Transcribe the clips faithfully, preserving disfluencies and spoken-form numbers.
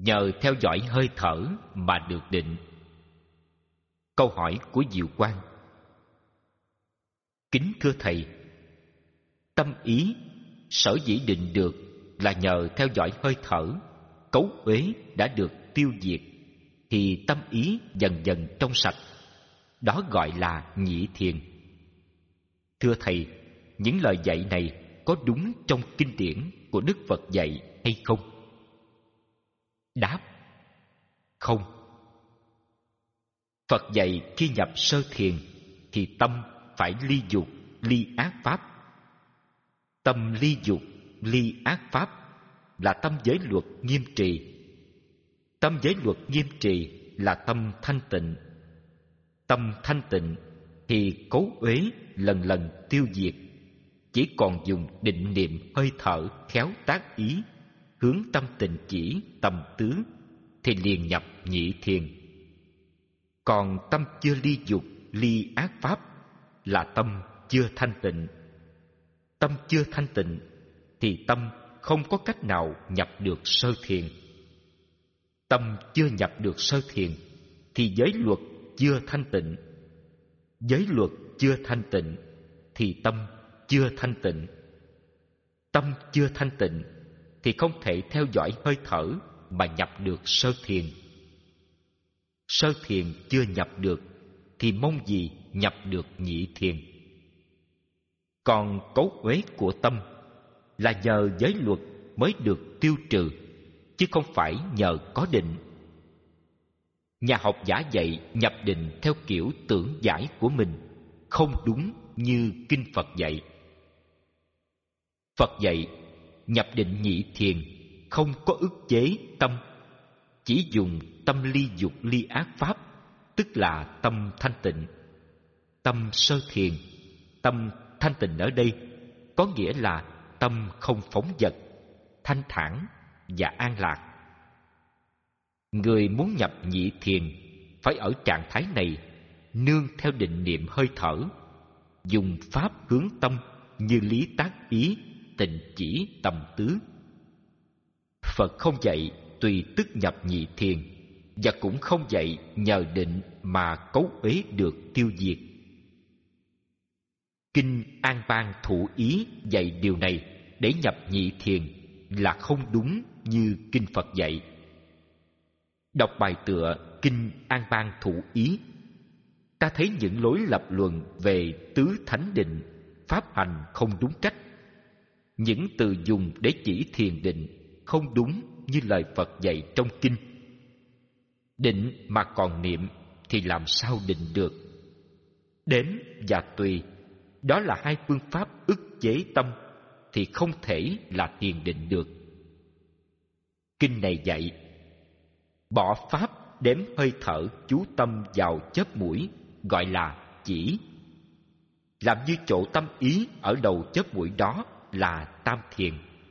nhờ theo dõi hơi thở mà được định. Câu hỏi của Diệu Quang: kính thưa thầy, tâm ý sở dĩ định được là nhờ theo dõi hơi thở, cấu uế đã được tiêu diệt thì tâm ý dần dần trong sạch, đó gọi là nhị thiền. Thưa thầy, những lời dạy này có đúng trong kinh điển của Đức Phật dạy hay không? Đáp: không. Phật dạy khi nhập sơ thiền thì tâm phải ly dục, ly ác pháp. Tâm ly dục, ly ác pháp là tâm giới luật nghiêm trì. Tâm giới luật nghiêm trì là tâm thanh tịnh. Tâm thanh tịnh thì cấu uế lần lần tiêu diệt, chỉ còn dùng định niệm hơi thở khéo tác ý, hướng tâm tịnh chỉ tầm tứ thì liền nhập nhị thiền. Còn tâm chưa ly dục, ly ác pháp là tâm chưa thanh tịnh. Tâm chưa thanh tịnh thì tâm không có cách nào nhập được sơ thiền. Tâm chưa nhập được sơ thiền thì giới luật chưa thanh tịnh. Giới luật chưa thanh tịnh thì tâm chưa thanh tịnh. Tâm chưa thanh tịnh thì không thể theo dõi hơi thở mà nhập được sơ thiền. Sơ thiền chưa nhập được thì mong gì nhập được nhị thiền. Còn cấu uế của tâm là nhờ giới luật mới được tiêu trừ, chứ không phải nhờ có định. Nhà học giả dạy nhập định theo kiểu tưởng giải của mình, không đúng như kinh Phật dạy. Phật dạy nhập định nhị thiền không có ức chế tâm, chỉ dùng tâm ly dục ly ác pháp, tức là tâm thanh tịnh. Tâm sơ thiền, tâm thanh tịnh ở đây có nghĩa là tâm không phóng dật, thanh thản và an lạc. Người muốn nhập nhị thiền phải ở trạng thái này, nương theo định niệm hơi thở, dùng pháp hướng tâm như lý tác ý, tịnh chỉ tầm tứ. Phật không dạy tùy tức nhập nhị thiền, và cũng không dạy nhờ định mà cấu uế được tiêu diệt. Kinh An Bang Thủ Ý dạy điều này để nhập nhị thiền là không đúng như kinh Phật dạy. Đọc bài tựa Kinh An Bang Thủ Ý, ta thấy những lối lập luận về tứ thánh định, pháp hành không đúng cách. Những từ dùng để chỉ thiền định không đúng như lời Phật dạy trong kinh. Định mà còn niệm thì làm sao định được? Đếm và tùy, đó là hai phương pháp ức chế tâm, thì không thể là thiền định được. Kinh này dạy bỏ pháp đếm hơi thở chú tâm vào chớp mũi, gọi là chỉ. Làm như chỗ tâm ý ở đầu chớp mũi đó là tam thiền.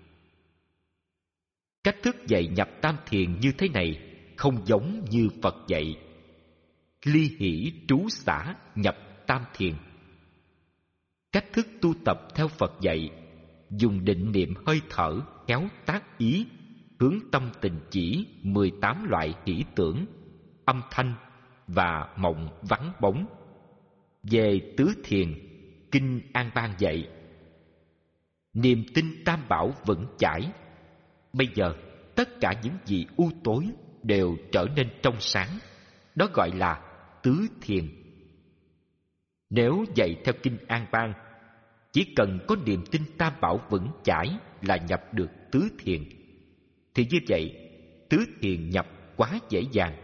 Cách thức dạy nhập tam thiền như thế này không giống như Phật dạy ly hỷ trú xả nhập tam thiền. Cách thức tu tập theo Phật dạy dùng định niệm hơi thở khéo tác ý, hướng tâm tình chỉ mười tám loại hỷ tưởng, âm thanh và mộng vắng bóng. Về tứ thiền, Kinh An Bang dạy niềm tin tam bảo vững chãi. Bây giờ tất cả những gì u tối đều trở nên trong sáng, đó gọi là tứ thiền. Nếu dạy theo Kinh An Bang, chỉ cần có niềm tin tam bảo vững chãi là nhập được tứ thiền, thì như vậy tứ thiền nhập quá dễ dàng.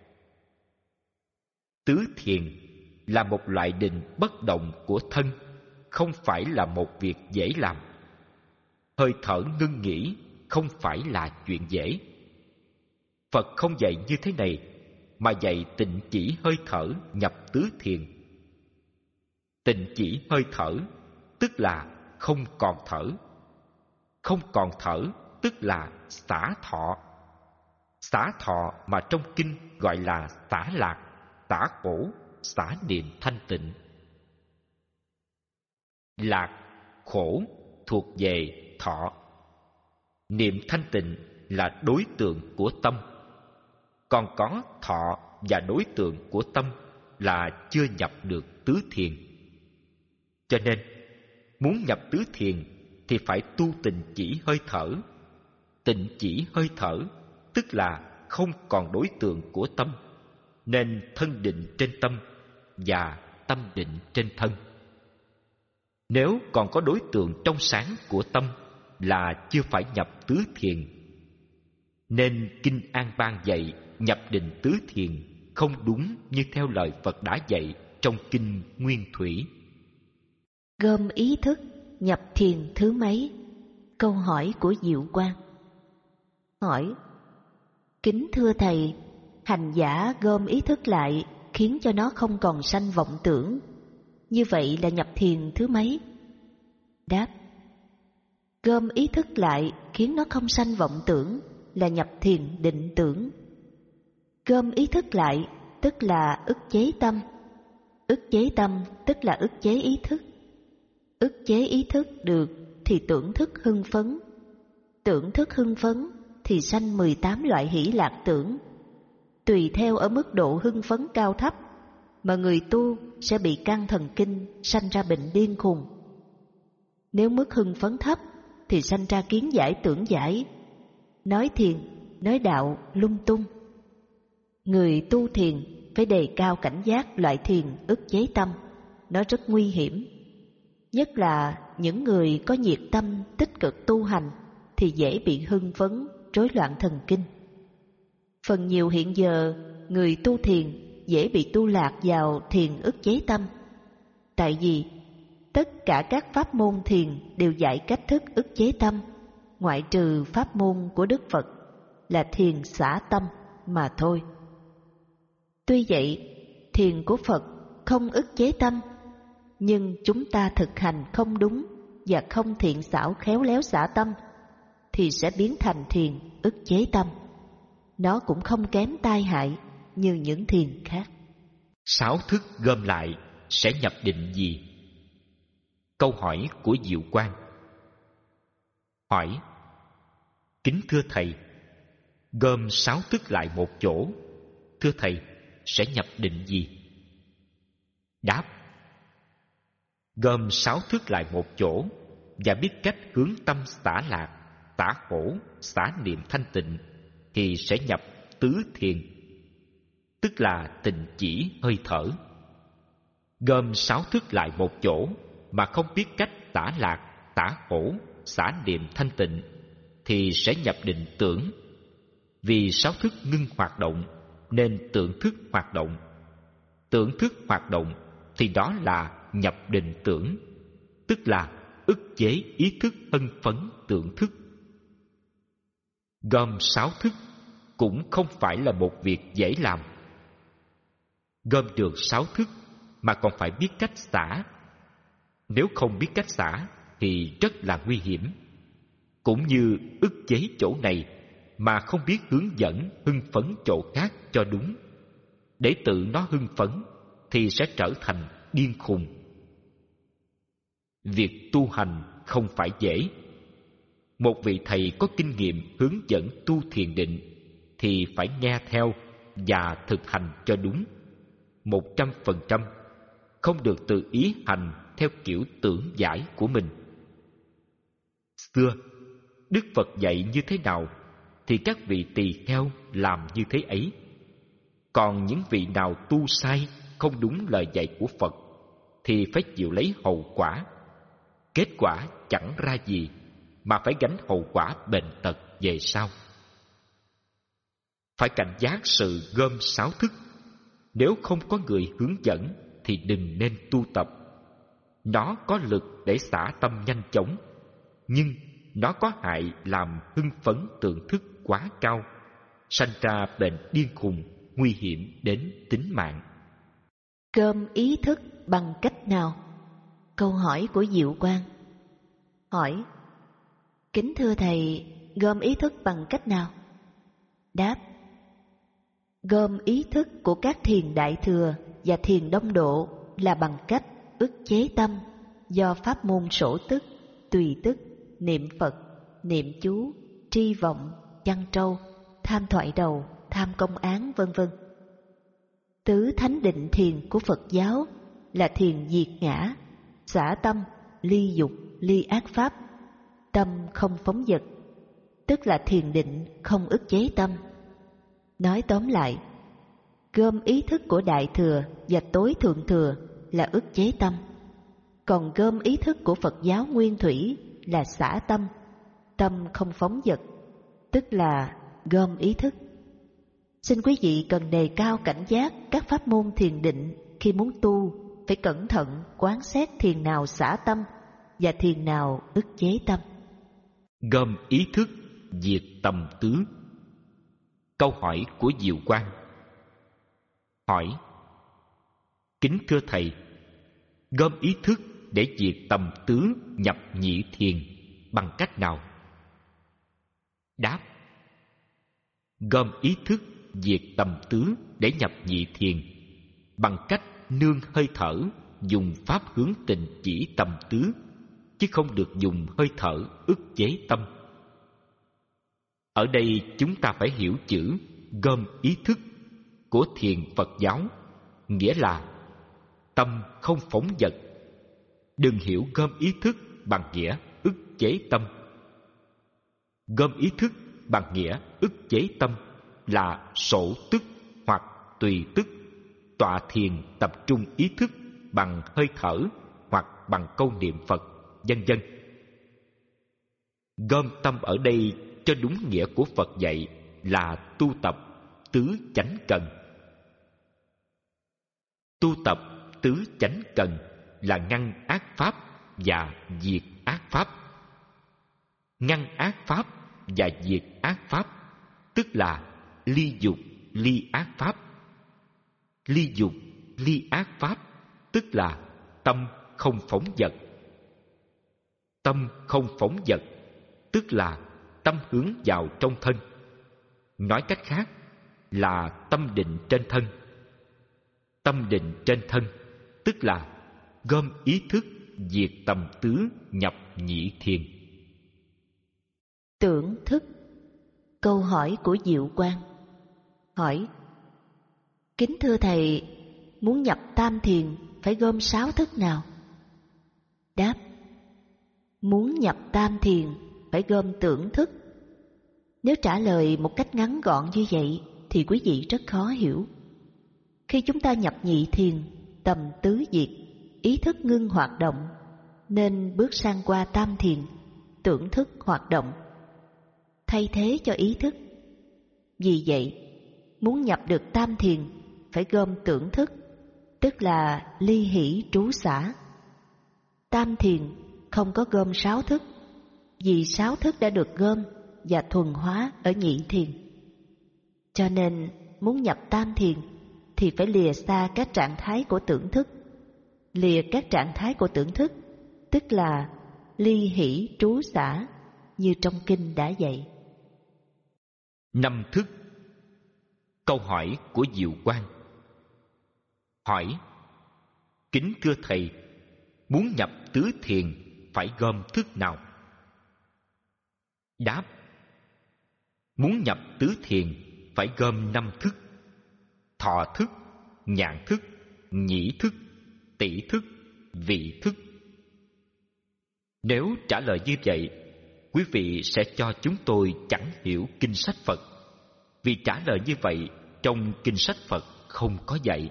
Tứ thiền là một loại định bất động của thân, không phải là một việc dễ làm. Hơi thở ngưng nghỉ không phải là chuyện dễ. Phật không dạy như thế này, mà dạy tịnh chỉ hơi thở nhập tứ thiền. Tịnh chỉ hơi thở tức là không còn thở. Không còn thở tức là xả thọ. Xả thọ mà trong kinh gọi là xả lạc, xả khổ, xả niệm thanh tịnh. Lạc, khổ thuộc về thọ. Niệm thanh tịnh là đối tượng của tâm, Còn có thọ và đối tượng của tâm là chưa nhập được tứ thiền. Cho nên, muốn nhập tứ thiền thì phải tu tịnh chỉ hơi thở. Tịnh chỉ hơi thở tức là không còn đối tượng của tâm, nên thân định trên tâm và tâm định trên thân. Nếu còn có đối tượng trong sáng của tâm là chưa phải nhập tứ thiền. Nên Kinh An Bang dạy nhập định tứ thiền không đúng như theo lời Phật đã dạy trong Kinh Nguyên Thủy. Gom ý thức nhập thiền thứ mấy? Câu hỏi của Diệu Quang. Hỏi: kính thưa Thầy, hành giả gom ý thức lại khiến cho nó không còn sanh vọng tưởng, như vậy là nhập thiền thứ mấy? Đáp: gom ý thức lại khiến nó không sanh vọng tưởng là nhập thiền định tưởng. Gom ý thức lại tức là ức chế tâm. Ức chế tâm tức là ức chế ý thức. Ức chế ý thức được thì tưởng thức hưng phấn. Tưởng thức hưng phấn thì sanh mười tám loại hỷ lạc tưởng. Tùy theo ở mức độ hưng phấn cao thấp mà người tu sẽ bị căng thần kinh, sanh ra bệnh điên khùng. Nếu mức hưng phấn thấp thì sanh ra kiến giải tưởng giải, nói thiền, nói đạo lung tung. Người tu thiền phải đề cao cảnh giác loại thiền ức chế tâm, nó rất nguy hiểm. Nhất là những người có nhiệt tâm tích cực tu hành thì dễ bị hưng phấn, rối loạn thần kinh. Phần nhiều hiện giờ người tu thiền dễ bị tu lạc vào thiền ức chế tâm. Tại vì tất cả các pháp môn thiền đều dạy cách thức ức chế tâm, ngoại trừ pháp môn của Đức Phật là thiền xả tâm mà thôi. Tuy vậy, thiền của Phật không ức chế tâm, nhưng chúng ta thực hành không đúng và không thiện xảo khéo léo xả tâm thì sẽ biến thành thiền ức chế tâm. Nó cũng không kém tai hại như những thiền khác. Sáu thức gom lại sẽ nhập định gì? Câu hỏi của Diệu Quang. Hỏi: kính thưa Thầy, gom sáu thức lại một chỗ, thưa Thầy, sẽ nhập định gì? Đáp: gom sáu thức lại một chỗ và biết cách hướng tâm xả lạc, xả khổ, xả niệm thanh tịnh thì sẽ nhập tứ thiền, tức là tịnh chỉ hơi thở. Gom sáu thức lại một chỗ mà không biết cách xả lạc, xả khổ, xả niệm thanh tịnh thì sẽ nhập định tưởng. Vì sáu thức ngưng hoạt động nên tưởng thức hoạt động. Tưởng thức hoạt động thì đó là nhập định tưởng, tức là ức chế ý thức hân phấn tưởng thức. Gom sáu thức cũng không phải là một việc dễ làm. Gom được sáu thức mà còn phải biết cách xả. Nếu không biết cách xả thì rất là nguy hiểm. Cũng như ức chế chỗ này mà không biết hướng dẫn hưng phấn chỗ khác cho đúng, để tự nó hưng phấn thì sẽ trở thành điên khùng. Việc tu hành không phải dễ. Một vị thầy có kinh nghiệm hướng dẫn tu thiền định thì phải nghe theo và thực hành cho đúng, một trăm phần trăm, không được tự ý hành theo kiểu tưởng giải của mình. Xưa, Đức Phật dạy như thế nào thì các vị tỳ kheo làm như thế ấy. Còn những vị nào tu sai, không đúng lời dạy của Phật thì phải chịu lấy hậu quả. Kết quả chẳng ra gì mà phải gánh hậu quả bệnh tật về sau. Phải cảnh giác sự gom sáu thức. Nếu không có người hướng dẫn thì đừng nên tu tập. Nó có lực để xả tâm nhanh chóng, nhưng nó có hại làm hưng phấn tưởng thức quá cao, sanh ra bệnh điên khùng, nguy hiểm đến tính mạng. Gom ý thức bằng cách nào? Câu hỏi của Diệu Quang. Hỏi: kính thưa Thầy, gom ý thức bằng cách nào? Đáp: gom ý thức của các thiền đại thừa và thiền đông độ là bằng cách ức chế tâm do pháp môn sổ tức, tùy tức, niệm Phật, niệm chú, tri vọng, chăn trâu, tham thoại đầu, tham công án, vân vân. Tứ thánh định thiền của Phật giáo là thiền diệt ngã, xả tâm, ly dục, ly ác pháp, tâm không phóng dật, tức là thiền định không ức chế tâm. Nói tóm lại, gom ý thức của Đại Thừa và Tối Thượng Thừa là ức chế tâm, còn gom ý thức của Phật giáo Nguyên Thủy là xả tâm, tâm không phóng dật, tức là gom ý thức. Xin quý vị cần đề cao cảnh giác các pháp môn thiền định khi muốn tu, phải cẩn thận quán xét thiền nào xả tâm và thiền nào ức chế tâm. Gom ý thức diệt tầm tứ. Câu hỏi của Diệu Quang hỏi: kính thưa thầy, gom ý thức để diệt tầm tứ nhập nhị thiền bằng cách nào? Đáp: gom ý thức diệt tầm tứ để nhập nhị thiền bằng cách nương hơi thở, dùng pháp hướng tình chỉ tầm tứ, chứ không được dùng hơi thở ức chế tâm. Ở đây chúng ta phải hiểu chữ gom ý thức của thiền Phật giáo, nghĩa là tâm không phóng dật. Đừng hiểu gom ý thức bằng nghĩa ức chế tâm. Gom ý thức bằng nghĩa ức chế tâm là sổ tức hoặc tùy tức, tọa thiền tập trung ý thức bằng hơi thở hoặc bằng câu niệm Phật, vân vân. Gom tâm ở đây cho đúng nghĩa của Phật dạy là tu tập tứ chánh cần. Tu tập tứ chánh cần là ngăn ác pháp và diệt ác pháp. Ngăn ác pháp và diệt ác pháp tức là ly dục ly ác pháp. Ly dục ly ác pháp tức là tâm không phóng dật. Tâm không phóng dật tức là tâm hướng vào trong thân. Nói cách khác là tâm định trên thân. Tâm định trên thân tức là gom ý thức diệt tầm tứ nhập nhị thiền. Tưởng thức. Câu hỏi của Diệu Quang hỏi: kính thưa thầy, muốn nhập tam thiền phải gom sáu thức nào? Đáp: muốn nhập tam thiền phải gom tưởng thức. Nếu trả lời một cách ngắn gọn như vậy thì quý vị rất khó hiểu. Khi chúng ta nhập nhị thiền, tầm tứ diệt, ý thức ngưng hoạt động, nên bước sang qua tam thiền, tưởng thức hoạt động, thay thế cho ý thức. Vì vậy, muốn nhập được tam thiền phải gom tưởng thức, tức là ly hỷ trú xả. Tam thiền không có gom sáu thức, vì sáu thức đã được gom và thuần hóa ở nhị thiền. Cho nên muốn nhập tam thiền thì phải lìa xa các trạng thái của tưởng thức. Lìa các trạng thái của tưởng thức tức là ly hỷ trú xả, như trong kinh đã dạy. Năm thức. Câu hỏi của Diệu Quang hỏi: kính thưa thầy, muốn nhập tứ thiền phải gom thức nào? Đáp: muốn nhập tứ thiền phải gom năm thức: thọ thức, nhãn thức, nhĩ thức, tỷ thức, vị thức. Nếu trả lời như vậy, quý vị sẽ cho chúng tôi chẳng hiểu kinh sách Phật, vì trả lời như vậy trong kinh sách Phật không có dạy.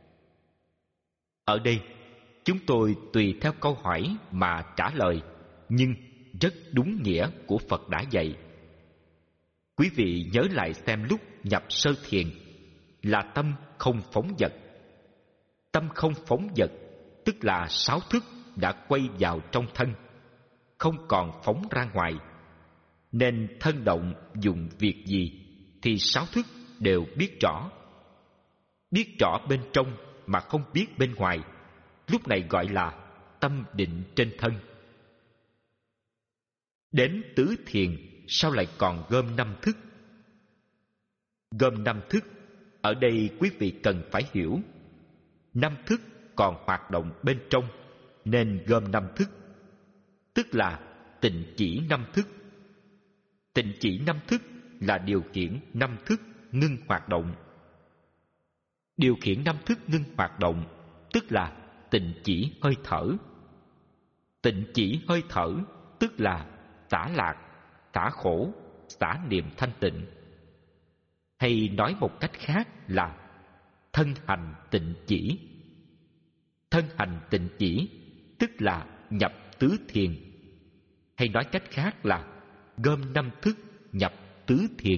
Ở đây, chúng tôi tùy theo câu hỏi mà trả lời, nhưng rất đúng nghĩa của Phật đã dạy. Quý vị nhớ lại xem lúc nhập sơ thiền là tâm không phóng dật. Tâm không phóng dật tức là sáu thức đã quay vào trong thân, không còn phóng ra ngoài. Nên thân động dụng việc gì thì sáu thức đều biết rõ. Biết rõ bên trong mà không biết bên ngoài, lúc này gọi là tâm định trên thân. Đến tứ thiền sao lại còn gom năm thức? Gom năm thức, ở đây quý vị cần phải hiểu. Năm thức còn hoạt động bên trong, nên gom năm thức, tức là tịnh chỉ năm thức. Tịnh chỉ năm thức là điều khiển năm thức ngưng hoạt động. Điều khiển năm thức ngưng hoạt động tức là tịnh chỉ hơi thở. Tịnh chỉ hơi thở tức là xả lạc, xả khổ, xả niệm thanh tịnh. Hay nói một cách khác là thân hành tịnh chỉ. Thân hành tịnh chỉ tức là nhập tứ thiền. Hay nói cách khác là gom năm thức nhập tứ thiền.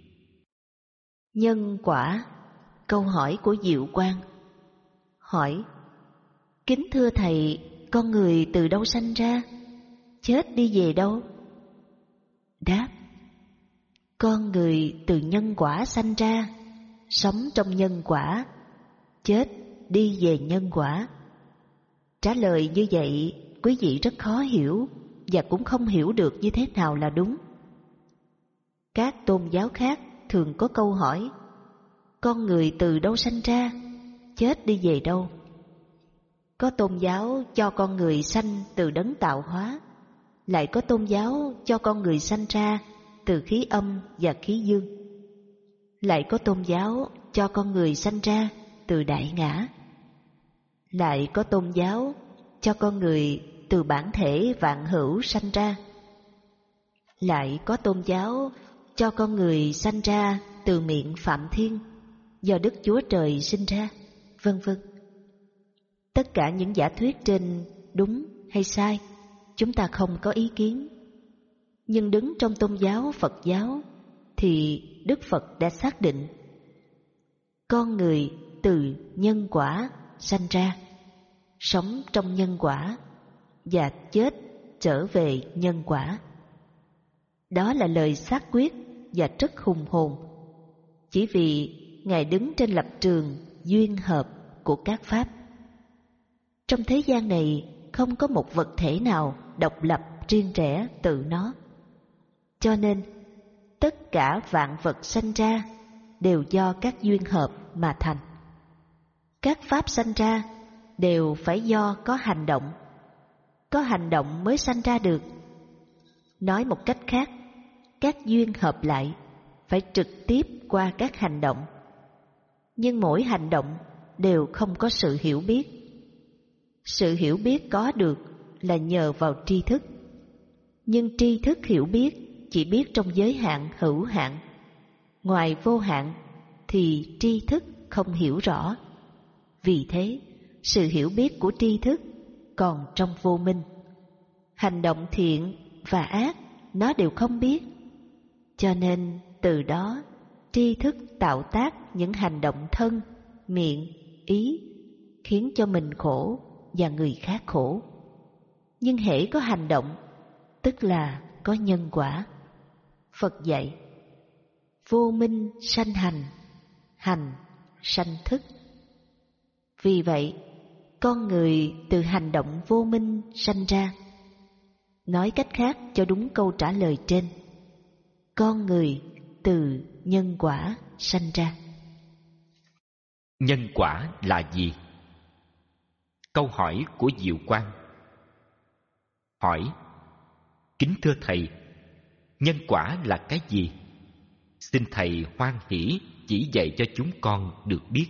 Nhân quả. Câu hỏi của Diệu Quang. Hỏi: kính thưa thầy, con người từ đâu sanh ra? Chết đi về đâu? Đáp: con người từ nhân quả sanh ra, sống trong nhân quả, chết đi về nhân quả. Trả lời như vậy quý vị rất khó hiểu và cũng không hiểu được như thế nào là đúng. Các tôn giáo khác thường có câu hỏi: con người từ đâu sanh ra, chết đi về đâu? Có tôn giáo cho con người sanh từ đấng tạo hóa, lại có tôn giáo cho con người sanh ra từ khí âm và khí dương. Lại có tôn giáo cho con người sanh ra từ đại ngã. Lại có tôn giáo cho con người từ bản thể vạn hữu sanh ra. Lại có tôn giáo cho con người sanh ra từ miệng Phạm Thiên, do Đức Chúa Trời sinh ra, vân vân. Tất cả những giả thuyết trên đúng hay sai, chúng ta không có ý kiến. Nhưng đứng trong tôn giáo Phật giáo thì Đức Phật đã xác định con người từ nhân quả sanh ra, sống trong nhân quả và chết trở về nhân quả. Đó là lời xác quyết và rất hùng hồn, chỉ vì Ngài đứng trên lập trường duyên hợp của các pháp. Trong thế gian này không có một vật thể nào độc lập riêng rẽ tự nó. Cho nên tất cả vạn vật sanh ra đều do các duyên hợp mà thành. Các pháp sanh ra đều phải do có hành động. Có hành động mới sanh ra được. Nói một cách khác, các duyên hợp lại phải trực tiếp qua các hành động. Nhưng mỗi hành động đều không có sự hiểu biết. Sự hiểu biết có được là nhờ vào tri thức. Nhưng tri thức hiểu biết chỉ biết trong giới hạn hữu hạn. Ngoài vô hạn thì tri thức không hiểu rõ. Vì thế, sự hiểu biết của tri thức còn trong vô minh. Hành động thiện và ác nó đều không biết. Cho nên từ đó tri thức tạo tác những hành động thân, miệng, ý, khiến cho mình khổ và người khác khổ. Nhưng hễ có hành động, tức là có nhân quả. Phật dạy: vô minh sanh hành, hành sanh thức. Vì vậy, con người từ hành động vô minh sanh ra. Nói cách khác cho đúng câu trả lời trên, con người từ nhân quả sanh ra. Nhân quả là gì? Câu hỏi của Diệu Quang. Hỏi: kính thưa thầy, nhân quả là cái gì? Xin thầy hoan hỷ chỉ dạy cho chúng con được biết.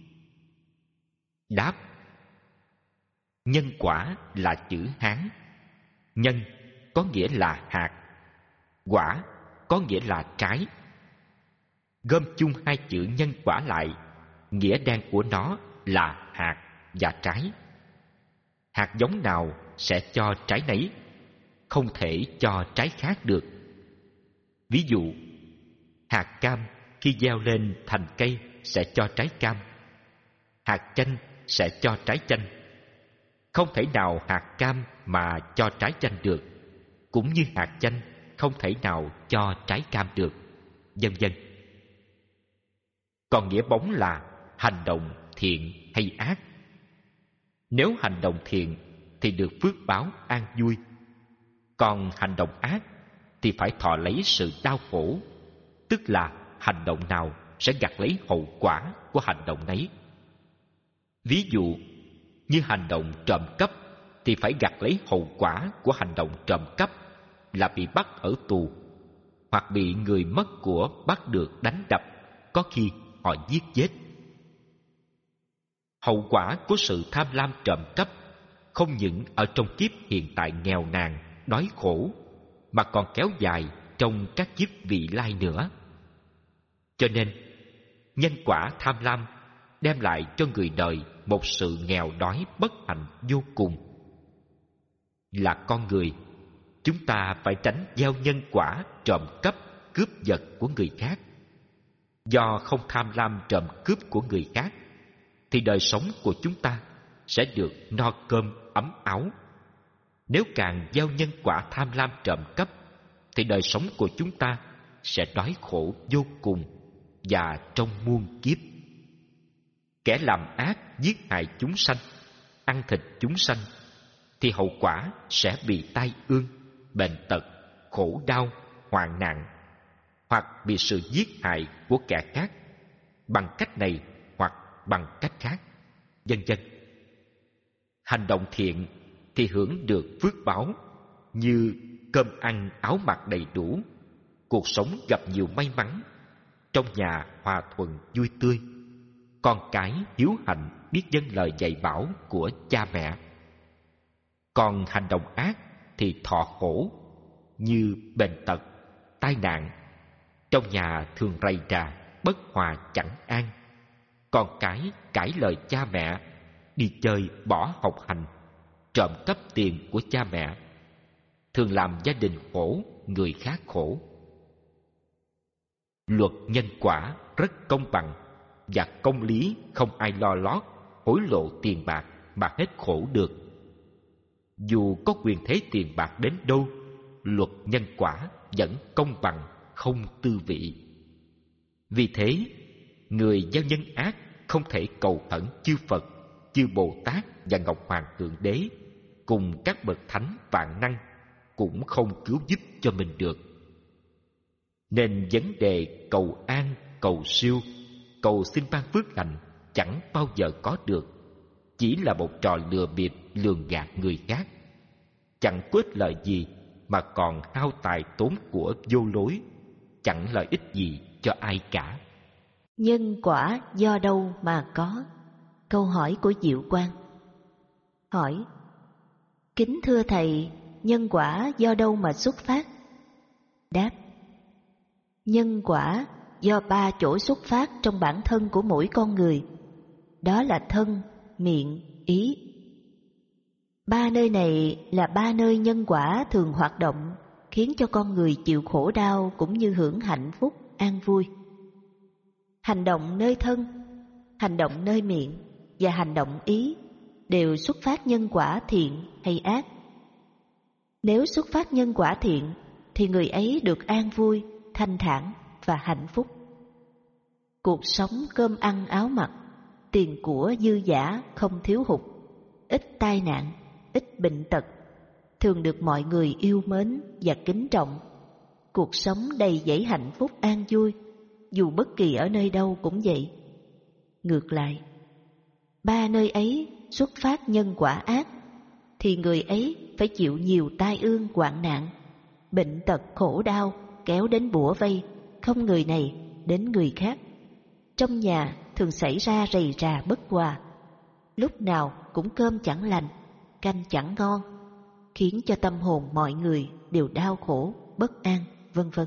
Đáp: nhân quả là chữ Hán. Nhân có nghĩa là hạt, quả có nghĩa là trái. Gom chung hai chữ nhân quả lại, nghĩa đen của nó là hạt và trái. Hạt giống nào sẽ cho trái nấy, không thể cho trái khác được. Ví dụ, hạt cam khi gieo lên thành cây sẽ cho trái cam. Hạt chanh sẽ cho trái chanh. Không thể nào hạt cam mà cho trái chanh được, cũng như hạt chanh không thể nào cho trái cam được, vân vân. Còn nghĩa bóng là hành động thiện hay ác. Nếu hành động thiện thì được phước báo an vui, còn hành động ác thì phải thọ lấy sự đau khổ, tức là hành động nào sẽ gặt lấy hậu quả của hành động ấy. Ví dụ như hành động trộm cắp thì phải gặt lấy hậu quả của hành động trộm cắp là bị bắt ở tù, hoặc bị người mất của bắt được đánh đập, có khi họ giết chết. Hậu quả của sự tham lam trộm cắp không những ở trong kiếp hiện tại nghèo nàn, đói khổ, mà còn kéo dài trong các kiếp vị lai nữa. Cho nên, nhân quả tham lam đem lại cho người đời một sự nghèo đói bất hạnh vô cùng. Là con người, chúng ta phải tránh gieo nhân quả trộm cắp, cướp giật của người khác. Do không tham lam trộm cướp của người khác, thì đời sống của chúng ta sẽ được no cơm ấm áo. Nếu càng gieo nhân quả tham lam trộm cắp, thì đời sống của chúng ta sẽ đói khổ vô cùng và trong muôn kiếp. Kẻ làm ác giết hại chúng sanh, ăn thịt chúng sanh, thì hậu quả sẽ bị tai ương, bệnh tật, khổ đau, hoạn nạn, hoặc bị sự giết hại của kẻ khác bằng cách này hoặc bằng cách khác, vân vân. Hành động thiện thì hưởng được phước báo như cơm ăn áo mặc đầy đủ, cuộc sống gặp nhiều may mắn, trong nhà hòa thuận vui tươi, con cái hiếu hạnh biết vâng lời dạy bảo của cha mẹ. Còn hành động ác thì thọ khổ như bệnh tật, tai nạn, trong nhà thường rầy rà, bất hòa chẳng an, con cái cãi lời cha mẹ, đi chơi bỏ học hành, trộm cắp tiền của cha mẹ, thường làm gia đình khổ, người khác khổ. Luật nhân quả rất công bằng và công lý, không ai lo lót, hối lộ tiền bạc mà hết khổ được. Dù có quyền thế tiền bạc đến đâu, luật nhân quả vẫn công bằng, không tư vị. Vì thế, người gieo nhân ác không thể cầu khẩn chư Phật, chư Bồ Tát và Ngọc Hoàng Thượng Đế cùng các bậc thánh vạn năng, cũng không cứu giúp cho mình được. Nên vấn đề cầu an, cầu siêu, cầu xin ban phước lành chẳng bao giờ có được, chỉ là một trò lừa bịp lường gạt người khác, chẳng có ích lợi gì mà còn hao tài tốn của vô lối, chẳng lợi ích gì cho ai cả. Nhân quả do đâu mà có? Câu hỏi của Diệu Quang. Hỏi: kính thưa thầy, nhân quả do đâu mà xuất phát? Đáp: nhân quả do ba chỗ xuất phát trong bản thân của mỗi con người, đó là thân, miệng, ý. Ba nơi này là ba nơi nhân quả thường hoạt động, khiến cho con người chịu khổ đau cũng như hưởng hạnh phúc, an vui. Hành động nơi thân, hành động nơi miệng và hành động ý đều xuất phát nhân quả thiện hay ác. Nếu xuất phát nhân quả thiện thì người ấy được an vui, thanh thản và hạnh phúc. Cuộc sống cơm ăn áo mặc, tiền của dư dả không thiếu hụt, ít tai nạn, ít bệnh tật, thường được mọi người yêu mến và kính trọng. Cuộc sống đầy dẫy hạnh phúc an vui, dù bất kỳ ở nơi đâu cũng vậy. Ngược lại, ba nơi ấy xuất phát nhân quả ác, thì người ấy phải chịu nhiều tai ương hoạn nạn, bệnh tật khổ đau kéo đến bủa vây, không người này đến người khác. Trong nhà thường xảy ra rầy rà bất hòa, lúc nào cũng cơm chẳng lành, canh chẳng ngon, khiến cho tâm hồn mọi người đều đau khổ, bất an, vân vân.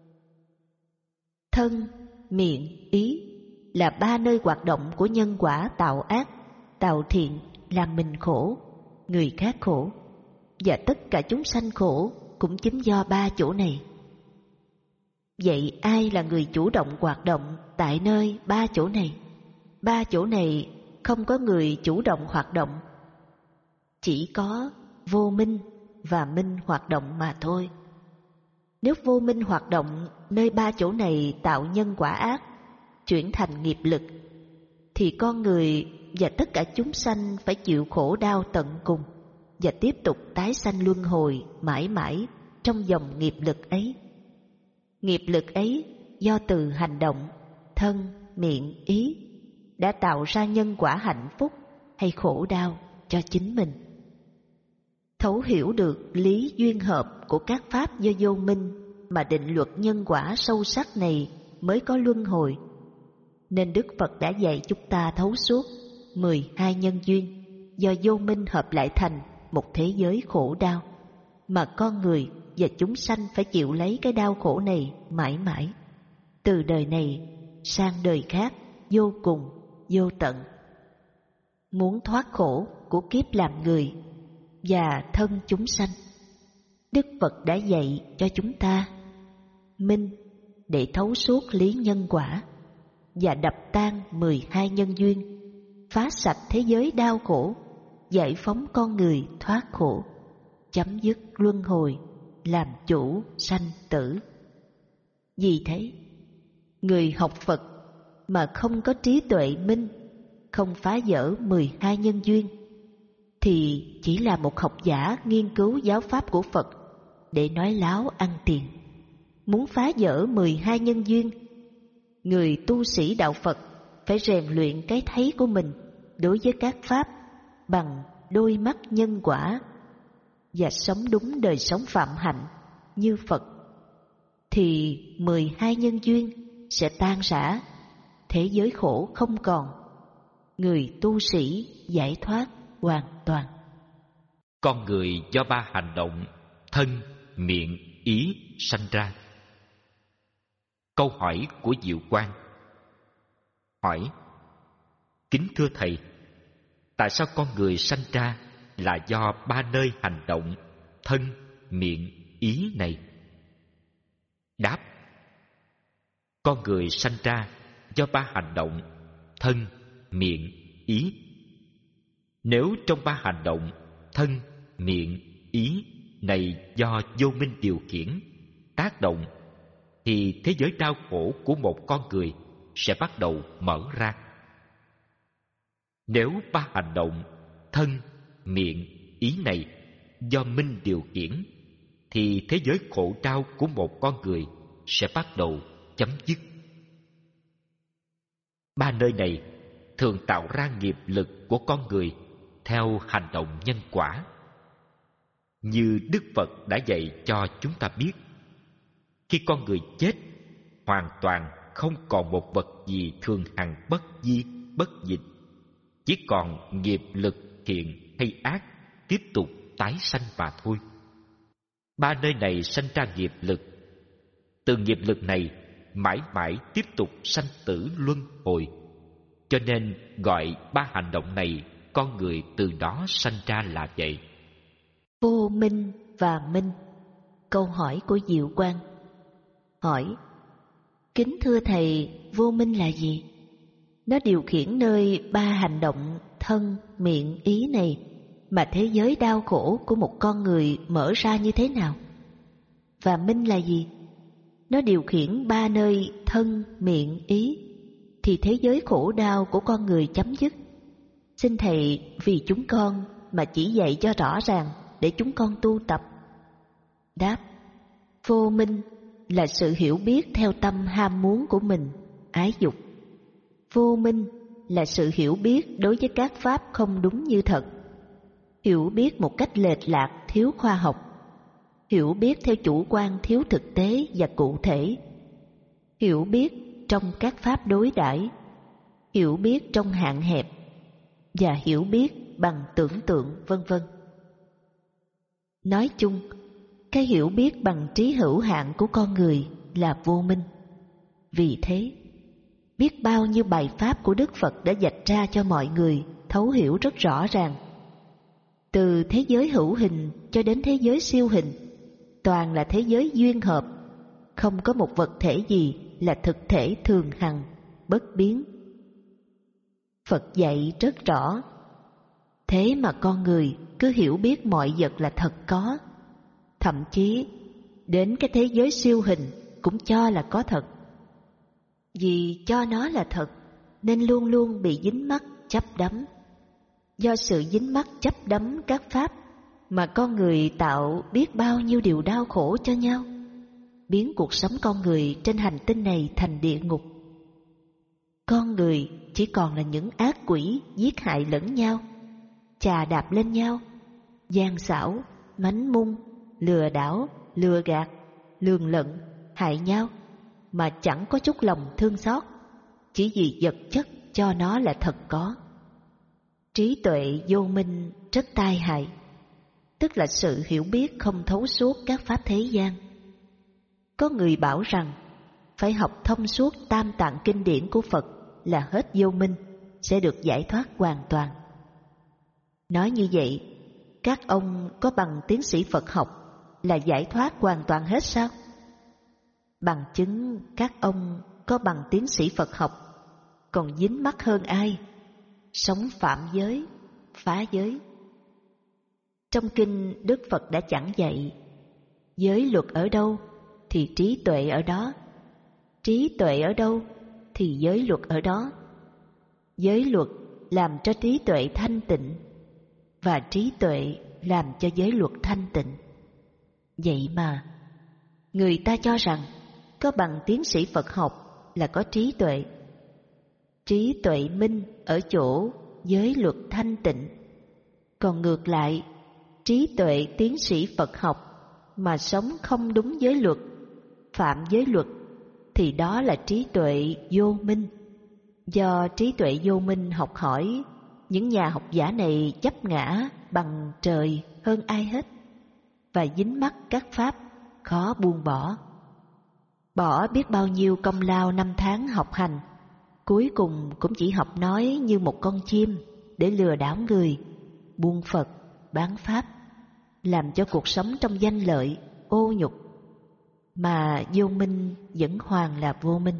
Thân, miệng, ý là ba nơi hoạt động của nhân quả tạo ác, tạo thiện, làm mình khổ, người khác khổ, và tất cả chúng sanh khổ cũng chính do ba chỗ này. Vậy ai là người chủ động hoạt động tại nơi ba chỗ này? Ba chỗ này không có người chủ động hoạt động, chỉ có vô minh và minh hoạt động mà thôi. Nếu vô minh hoạt động nơi ba chỗ này tạo nhân quả ác, chuyển thành nghiệp lực, thì con người và tất cả chúng sanh phải chịu khổ đau tận cùng và tiếp tục tái sanh luân hồi mãi mãi trong dòng nghiệp lực ấy. Nghiệp lực ấy do từ hành động, thân, miệng, ý đã tạo ra nhân quả hạnh phúc hay khổ đau cho chính mình. Thấu hiểu được lý duyên hợp của các pháp do vô minh mà định luật nhân quả sâu sắc này mới có luân hồi, Nên Đức Phật đã dạy chúng ta thấu suốt mười hai nhân duyên do vô minh hợp lại thành một thế giới khổ đau, mà con người và chúng sanh phải chịu lấy cái đau khổ này mãi mãi, từ đời này sang đời khác, vô cùng, vô tận. Muốn thoát khổ của kiếp làm người và thân chúng sanh, Đức Phật đã dạy cho chúng ta minh để thấu suốt lý nhân quả và đập tan mười hai nhân duyên, phá sạch thế giới đau khổ, giải phóng con người thoát khổ, chấm dứt luân hồi, làm chủ sanh tử. Vì thế, người học Phật mà không có trí tuệ minh, không phá vỡ mười hai nhân duyên, thì chỉ là một học giả nghiên cứu giáo pháp của Phật để nói láo ăn tiền. Muốn phá vỡ mười hai nhân duyên, người tu sĩ đạo Phật phải rèn luyện cái thấy của mình đối với các pháp bằng đôi mắt nhân quả và sống đúng đời sống phạm hạnh như Phật, thì mười hai nhân duyên sẽ tan rã, thế giới khổ không còn, người tu sĩ giải thoát hoàn toàn. Con người do ba hành động thân, miệng, ý sanh ra. Câu hỏi của Diệu Quang hỏi: kính thưa thầy, tại sao con người sanh ra là do ba nơi hành động thân, miệng, ý này? Đáp: con người sanh ra do ba hành động thân, miệng, ý. Nếu trong ba hành động thân, miệng, ý này do vô minh điều khiển, tác động, thì thế giới đau khổ của một con người sẽ bắt đầu mở ra. Nếu ba hành động thân, miệng, ý này do minh điều khiển, thì thế giới khổ đau của một con người sẽ bắt đầu chấm dứt. Ba nơi này thường tạo ra nghiệp lực của con người theo hành động nhân quả. Như Đức Phật đã dạy cho chúng ta biết, khi con người chết, hoàn toàn không còn một vật gì thường hằng bất di, bất dịch, chỉ còn nghiệp lực thiện hay ác tiếp tục tái sanh mà thôi. Ba nơi này sanh ra nghiệp lực. Từ nghiệp lực này mãi mãi tiếp tục sanh tử luân hồi. Cho nên gọi ba hành động này con người từ đó sanh ra là vậy. Vô minh và minh. Câu hỏi của Diệu Quang hỏi: kính thưa thầy, vô minh là gì? Nó điều khiển nơi ba hành động thân, miệng, ý này mà thế giới đau khổ của một con người mở ra như thế nào? Và minh là gì? Nó điều khiển ba nơi thân, miệng, ý thì thế giới khổ đau của con người chấm dứt. Xin thầy vì chúng con mà chỉ dạy cho rõ ràng để chúng con tu tập. Đáp: vô minh là sự hiểu biết theo tâm ham muốn của mình, ái dục. Vô minh là sự hiểu biết đối với các pháp không đúng như thật, hiểu biết một cách lệch lạc, thiếu khoa học, hiểu biết theo chủ quan thiếu thực tế và cụ thể, hiểu biết trong các pháp đối đãi, hiểu biết trong hạn hẹp và hiểu biết bằng tưởng tượng, vân vân. Nói chung, cái hiểu biết bằng trí hữu hạn của con người là vô minh. Vì thế, biết bao nhiêu bài pháp của Đức Phật đã vạch ra cho mọi người thấu hiểu rất rõ ràng. Từ thế giới hữu hình cho đến thế giới siêu hình, toàn là thế giới duyên hợp, không có một vật thể gì là thực thể thường hằng, bất biến. Phật dạy rất rõ, thế mà con người cứ hiểu biết mọi vật là thật có, thậm chí đến cái thế giới siêu hình cũng cho là có thật. Vì cho nó là thật nên luôn luôn bị dính mắc chấp đắm. Do sự dính mắc chấp đắm các pháp mà con người tạo biết bao nhiêu điều đau khổ cho nhau, biến cuộc sống con người trên hành tinh này thành địa ngục. Con người chỉ còn là những ác quỷ giết hại lẫn nhau, chà đạp lên nhau, gian xảo, mánh mung, lừa đảo, lừa gạt, lường lận, hại nhau mà chẳng có chút lòng thương xót, chỉ vì vật chất cho nó là thật có. Trí tuệ vô minh rất tai hại, tức là sự hiểu biết không thấu suốt các pháp thế gian. Có người bảo rằng phải học thông suốt tam tạng kinh điển của Phật là hết vô minh, sẽ được giải thoát hoàn toàn. Nói như vậy, các ông có bằng tiến sĩ Phật học là giải thoát hoàn toàn hết sao? Bằng chứng các ông có bằng tiến sĩ Phật học còn dính mắc hơn ai, sống phạm giới, phá giới. Trong kinh Đức Phật đã chẳng dạy giới luật ở đâu thì trí tuệ ở đó, trí tuệ ở đâu thì giới luật ở đó. Giới luật làm cho trí tuệ thanh tịnh, và trí tuệ làm cho giới luật thanh tịnh. Vậy mà người ta cho rằng có bằng tiến sĩ Phật học là có trí tuệ. Trí tuệ minh ở chỗ giới luật thanh tịnh. Còn ngược lại, trí tuệ tiến sĩ Phật học mà sống không đúng giới luật, phạm giới luật, thì đó là trí tuệ vô minh. Do trí tuệ vô minh học hỏi, những nhà học giả này chấp ngã bằng trời hơn ai hết, và dính mắc các pháp khó buông bỏ. Bỏ biết bao nhiêu công lao năm tháng học hành, cuối cùng cũng chỉ học nói như một con chim để lừa đảo người, buông Phật, bán pháp, làm cho cuộc sống trong danh lợi, ô nhục, mà vô minh vẫn hoàn là vô minh.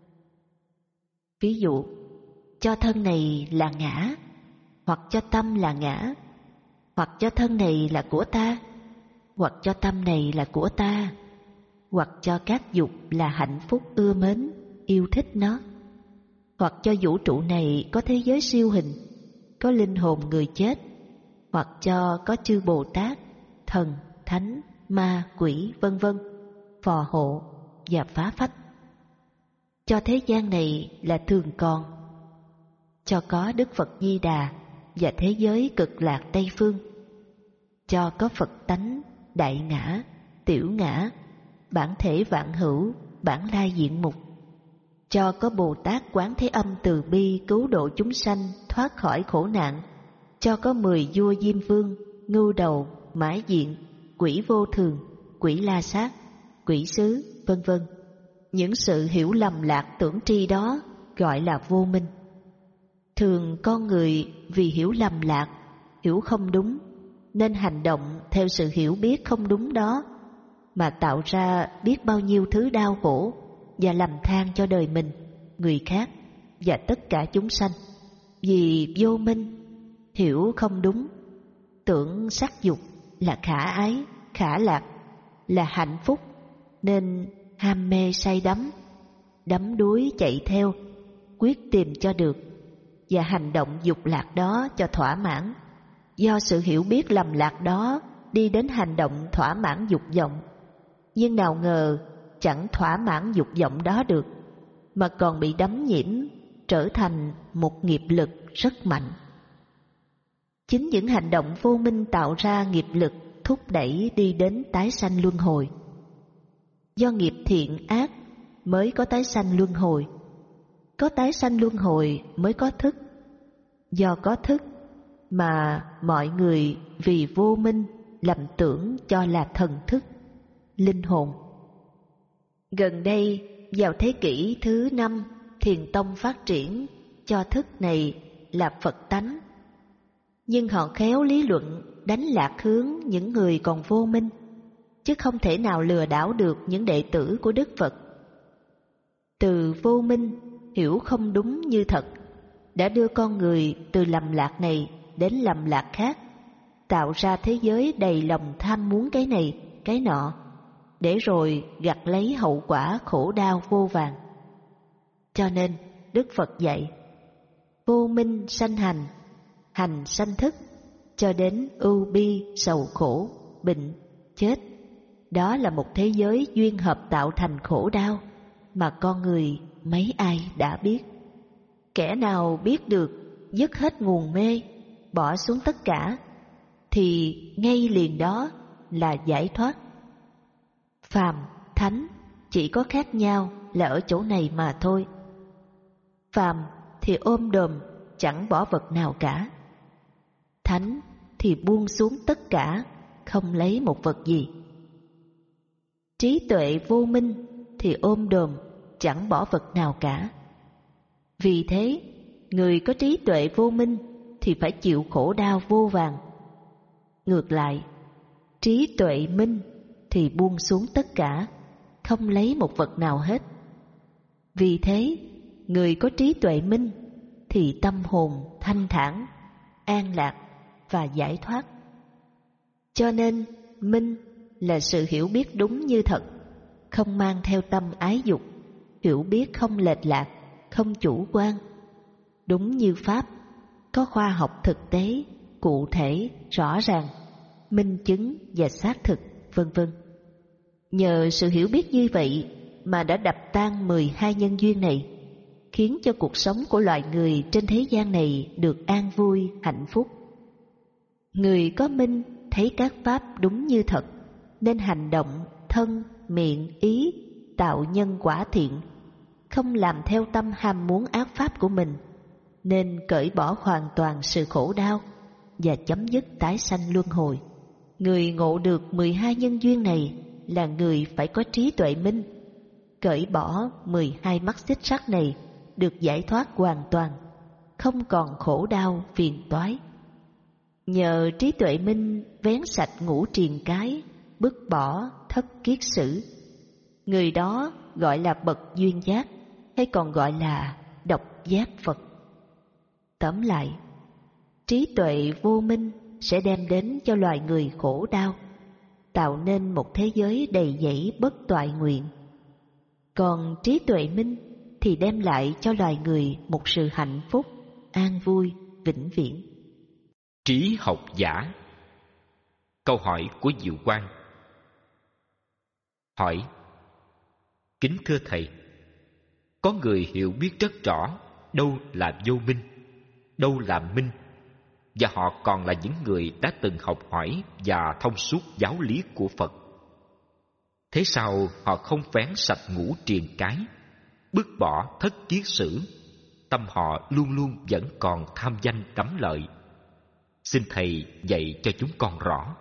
Ví dụ, cho thân này là ngã, hoặc cho tâm là ngã, hoặc cho thân này là của ta, hoặc cho tâm này là của ta, hoặc cho các dục là hạnh phúc ưa mến, yêu thích nó, hoặc cho vũ trụ này có thế giới siêu hình, có linh hồn người chết, hoặc cho có chư Bồ Tát, thần, thánh, ma, quỷ, vân vân phò hộ và phá phách. Cho thế gian này là thường còn, cho có Đức Phật Di Đà và thế giới cực lạc Tây Phương, cho có Phật tánh, đại ngã, tiểu ngã, bản thể vạn hữu, bản lai diện mục, cho có Bồ Tát Quán Thế Âm từ bi cứu độ chúng sanh thoát khỏi khổ nạn, cho có mười vua Diêm Vương, Ngưu Đầu, Mã Diện, quỷ vô thường, quỷ la sát, quỷ sứ, vân vân. Những sự hiểu lầm lạc tưởng tri đó gọi là vô minh. Thường con người vì hiểu lầm lạc, hiểu không đúng, nên hành động theo sự hiểu biết không đúng đó, mà tạo ra biết bao nhiêu thứ đau khổ và lầm than cho đời mình, người khác và tất cả chúng sanh. Vì vô minh, hiểu không đúng, tưởng sắc dục là khả ái, khả lạc, là hạnh phúc, nên ham mê say đắm, đắm đuối chạy theo, quyết tìm cho được, và hành động dục lạc đó cho thỏa mãn. Do sự hiểu biết lầm lạc đó đi đến hành động thỏa mãn dục vọng, nhưng nào ngờ chẳng thỏa mãn dục vọng đó được, mà còn bị đắm nhiễm, trở thành một nghiệp lực rất mạnh. Chính những hành động vô minh tạo ra nghiệp lực thúc đẩy đi đến tái sanh luân hồi. Do nghiệp thiện ác mới có tái sanh luân hồi, có tái sanh luân hồi mới có thức. Do có thức mà mọi người vì vô minh lầm tưởng cho là thần thức, linh hồn. Gần đây, vào thế kỷ thứ năm, Thiền tông phát triển cho thức này là Phật tánh. Nhưng họ khéo lý luận đánh lạc hướng những người còn vô minh, chứ không thể nào lừa đảo được những đệ tử của Đức Phật. Từ vô minh, hiểu không đúng như thật, đã đưa con người từ lầm lạc này đến lầm lạc khác, tạo ra thế giới đầy lòng tham muốn cái này, cái nọ, để rồi gặt lấy hậu quả khổ đau vô vàn. Cho nên Đức Phật dạy, vô minh sanh hành, hành sanh thức, cho đến ưu bi, sầu khổ, bệnh, chết. Đó là một thế giới duyên hợp tạo thành khổ đau mà con người mấy ai đã biết. Kẻ nào biết được dứt hết nguồn mê, bỏ xuống tất cả, thì ngay liền đó là giải thoát. Phàm, thánh chỉ có khác nhau là ở chỗ này mà thôi. Phàm thì ôm đồm, chẳng bỏ vật nào cả. Thánh thì buông xuống tất cả, không lấy một vật gì. Trí tuệ vô minh thì ôm đồm, chẳng bỏ vật nào cả. Vì thế, người có trí tuệ vô minh thì phải chịu khổ đau vô vàn. Ngược lại, trí tuệ minh thì buông xuống tất cả, không lấy một vật nào hết. Vì thế, người có trí tuệ minh thì tâm hồn thanh thản, an lạc và giải thoát. Cho nên, minh là sự hiểu biết đúng như thật, không mang theo tâm ái dục, hiểu biết không lệch lạc, không chủ quan. Đúng như Pháp, có khoa học thực tế, cụ thể, rõ ràng, minh chứng và xác thực, vân vân. Nhờ sự hiểu biết như vậy mà đã đập tan mười hai nhân duyên này, khiến cho cuộc sống của loài người trên thế gian này được an vui, hạnh phúc. Người có minh thấy các pháp đúng như thật, nên hành động thân, miệng, ý tạo nhân quả thiện, không làm theo tâm ham muốn ác pháp của mình, nên cởi bỏ hoàn toàn sự khổ đau và chấm dứt tái sanh luân hồi. Người ngộ được mười hai nhân duyên này là người phải có trí tuệ minh, cởi bỏ mười hai mắt xích sắt này, được giải thoát hoàn toàn, không còn khổ đau phiền toái. Nhờ trí tuệ minh vén sạch ngũ triền cái, bứt bỏ thất kiết sử, người đó gọi là bậc duyên giác, hay còn gọi là độc giác Phật. Tóm lại, trí tuệ vô minh sẽ đem đến cho loài người khổ đau, tạo nên một thế giới đầy dẫy bất toại nguyện. Còn trí tuệ minh thì đem lại cho loài người một sự hạnh phúc, an vui, vĩnh viễn. Trí học giả. Câu hỏi của Diệu Quang. Hỏi: Kính thưa Thầy, có người hiểu biết rất rõ đâu là vô minh, đâu là minh, và họ còn là những người đã từng học hỏi và thông suốt giáo lý của Phật. Thế sao họ không vén sạch ngũ triền cái, bứt bỏ thất kiết sử, tâm họ luôn luôn vẫn còn tham danh đắm lợi? Xin Thầy dạy cho chúng con rõ.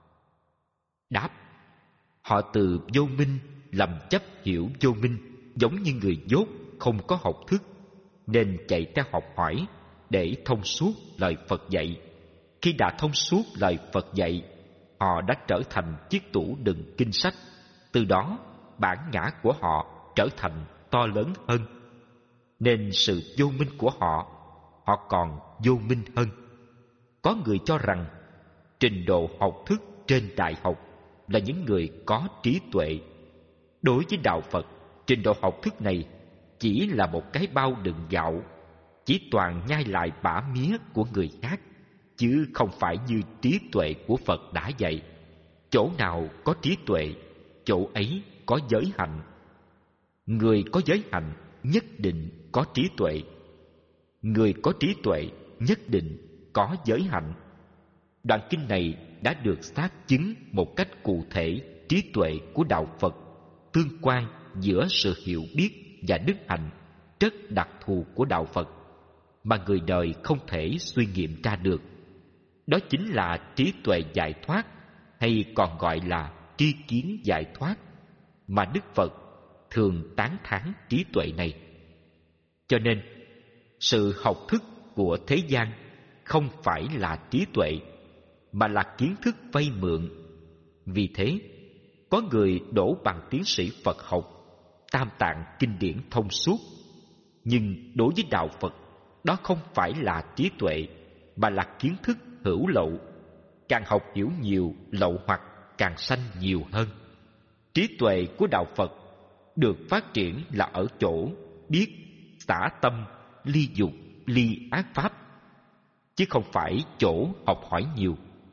Đáp: Họ từ vô minh lầm chấp hiểu vô minh, giống như người dốt không có học thức, nên chạy theo học hỏi để thông suốt lời Phật dạy. Khi đã thông suốt lời Phật dạy, họ đã trở thành chiếc tủ đựng kinh sách. Từ đó, bản ngã của họ trở thành to lớn hơn, nên sự vô minh của họ, họ còn vô minh hơn. Có người cho rằng trình độ học thức trên đại học là những người có trí tuệ. Đối với đạo Phật, trình độ học thức này chỉ là một cái bao đựng gạo, chỉ toàn nhai lại bã mía của người khác, chứ không phải như trí tuệ của Phật đã dạy. Chỗ nào có trí tuệ, chỗ ấy có giới hạnh. Người có giới hạnh nhất định có trí tuệ. Người có trí tuệ nhất định có giới hạnh. Đoạn kinh này đã được xác chứng một cách cụ thể trí tuệ của đạo Phật, tương quan giữa sự hiểu biết và đức hạnh rất đặc thù của đạo Phật mà người đời không thể suy nghiệm ra được. Đó chính là trí tuệ giải thoát, hay còn gọi là tri kiến giải thoát, mà Đức Phật thường tán thán trí tuệ này. Cho nên, sự học thức của thế gian không phải là trí tuệ, mà là kiến thức vay mượn. Vì thế, có người đổ bằng tiến sĩ Phật học, tam tạng kinh điển thông suốt, nhưng đối với đạo Phật, đó không phải là trí tuệ, mà là kiến thức hữu lậu. Càng học hiểu nhiều, lậu hoặc càng sanh nhiều hơn. Trí tuệ của đạo Phật được phát triển là ở chỗ biết xả tâm, ly dục, ly ác pháp, chứ không phải chỗ học hỏi nhiều.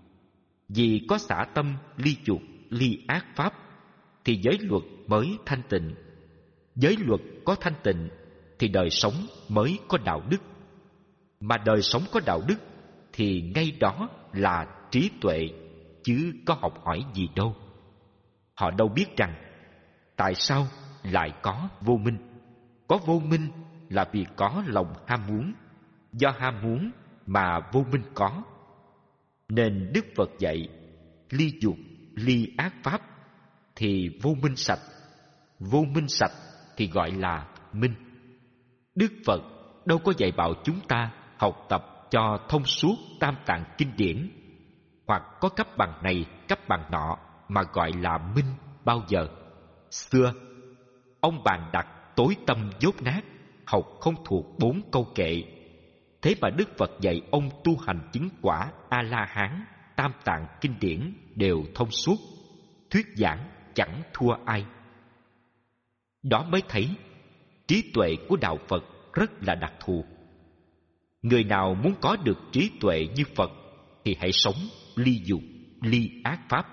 Vì có xả tâm, ly dục, ly ác pháp, thì giới luật mới thanh tịnh. Giới luật có thanh tịnh thì đời sống mới có đạo đức. Mà đời sống có đạo đức thì ngay đó là trí tuệ, chứ có học hỏi gì đâu. Họ đâu biết rằng tại sao lại có vô minh. Có vô minh là vì có lòng ham muốn, do ham muốn mà vô minh có. Nên Đức Phật dạy ly dục, ly ác pháp thì vô minh sạch. Vô minh sạch thì gọi là minh. Đức Phật đâu có dạy bảo chúng ta học tập cho thông suốt Tam Tạng kinh điển, hoặc có cấp bằng này cấp bằng nọ mà gọi là minh bao giờ. Xưa ông bàn đặt tối tâm dốt nát, học không thuộc bốn câu kệ. Thế mà Đức Phật dạy ông tu hành chứng quả A-la-hán, Tam Tạng kinh điển đều thông suốt, thuyết giảng chẳng thua ai. Đó mới thấy trí tuệ của đạo Phật rất là đặc thù. Người nào muốn có được trí tuệ như Phật thì hãy sống ly dục, ly ác pháp.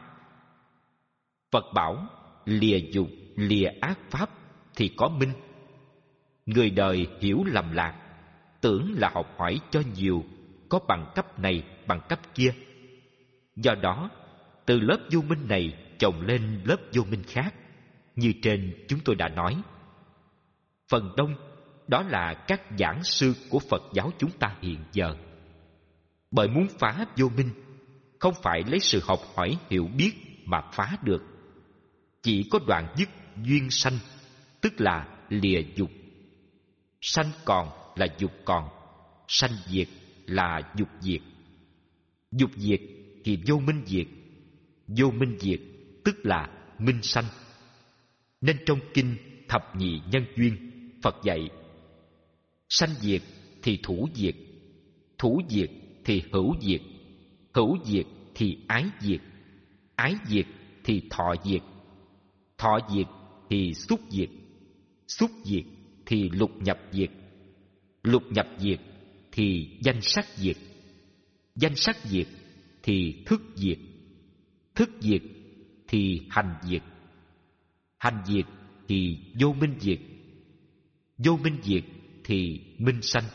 Phật bảo lìa dục, lìa ác pháp thì có minh. Người đời hiểu lầm lạc, tưởng là học hỏi cho nhiều, có bằng cấp này, bằng cấp kia. Do đó, từ lớp vô minh này chồng lên lớp vô minh khác, như trên chúng tôi đã nói. Phần đông đó là các giảng sư của Phật giáo chúng ta hiện giờ. Bởi muốn phá vô minh, không phải lấy sự học hỏi hiểu biết mà phá được. Chỉ có đoạn dứt duyên sanh, tức là lìa dục. Sanh còn là dục còn, sanh diệt là dục diệt. Dục diệt thì vô minh diệt, vô minh diệt tức là minh sanh. Nên trong kinh Thập Nhị Nhân Duyên, Phật dạy sanh diệt thì thủ diệt, thủ diệt thì hữu diệt, hữu diệt thì ái diệt, ái diệt thì thọ diệt, thọ diệt thì xúc diệt, xúc diệt thì lục nhập diệt, lục nhập diệt thì danh sắc diệt, danh sắc diệt thì thức diệt, thức diệt thì hành diệt, hành diệt thì vô minh diệt, vô minh diệt thì minh sanh.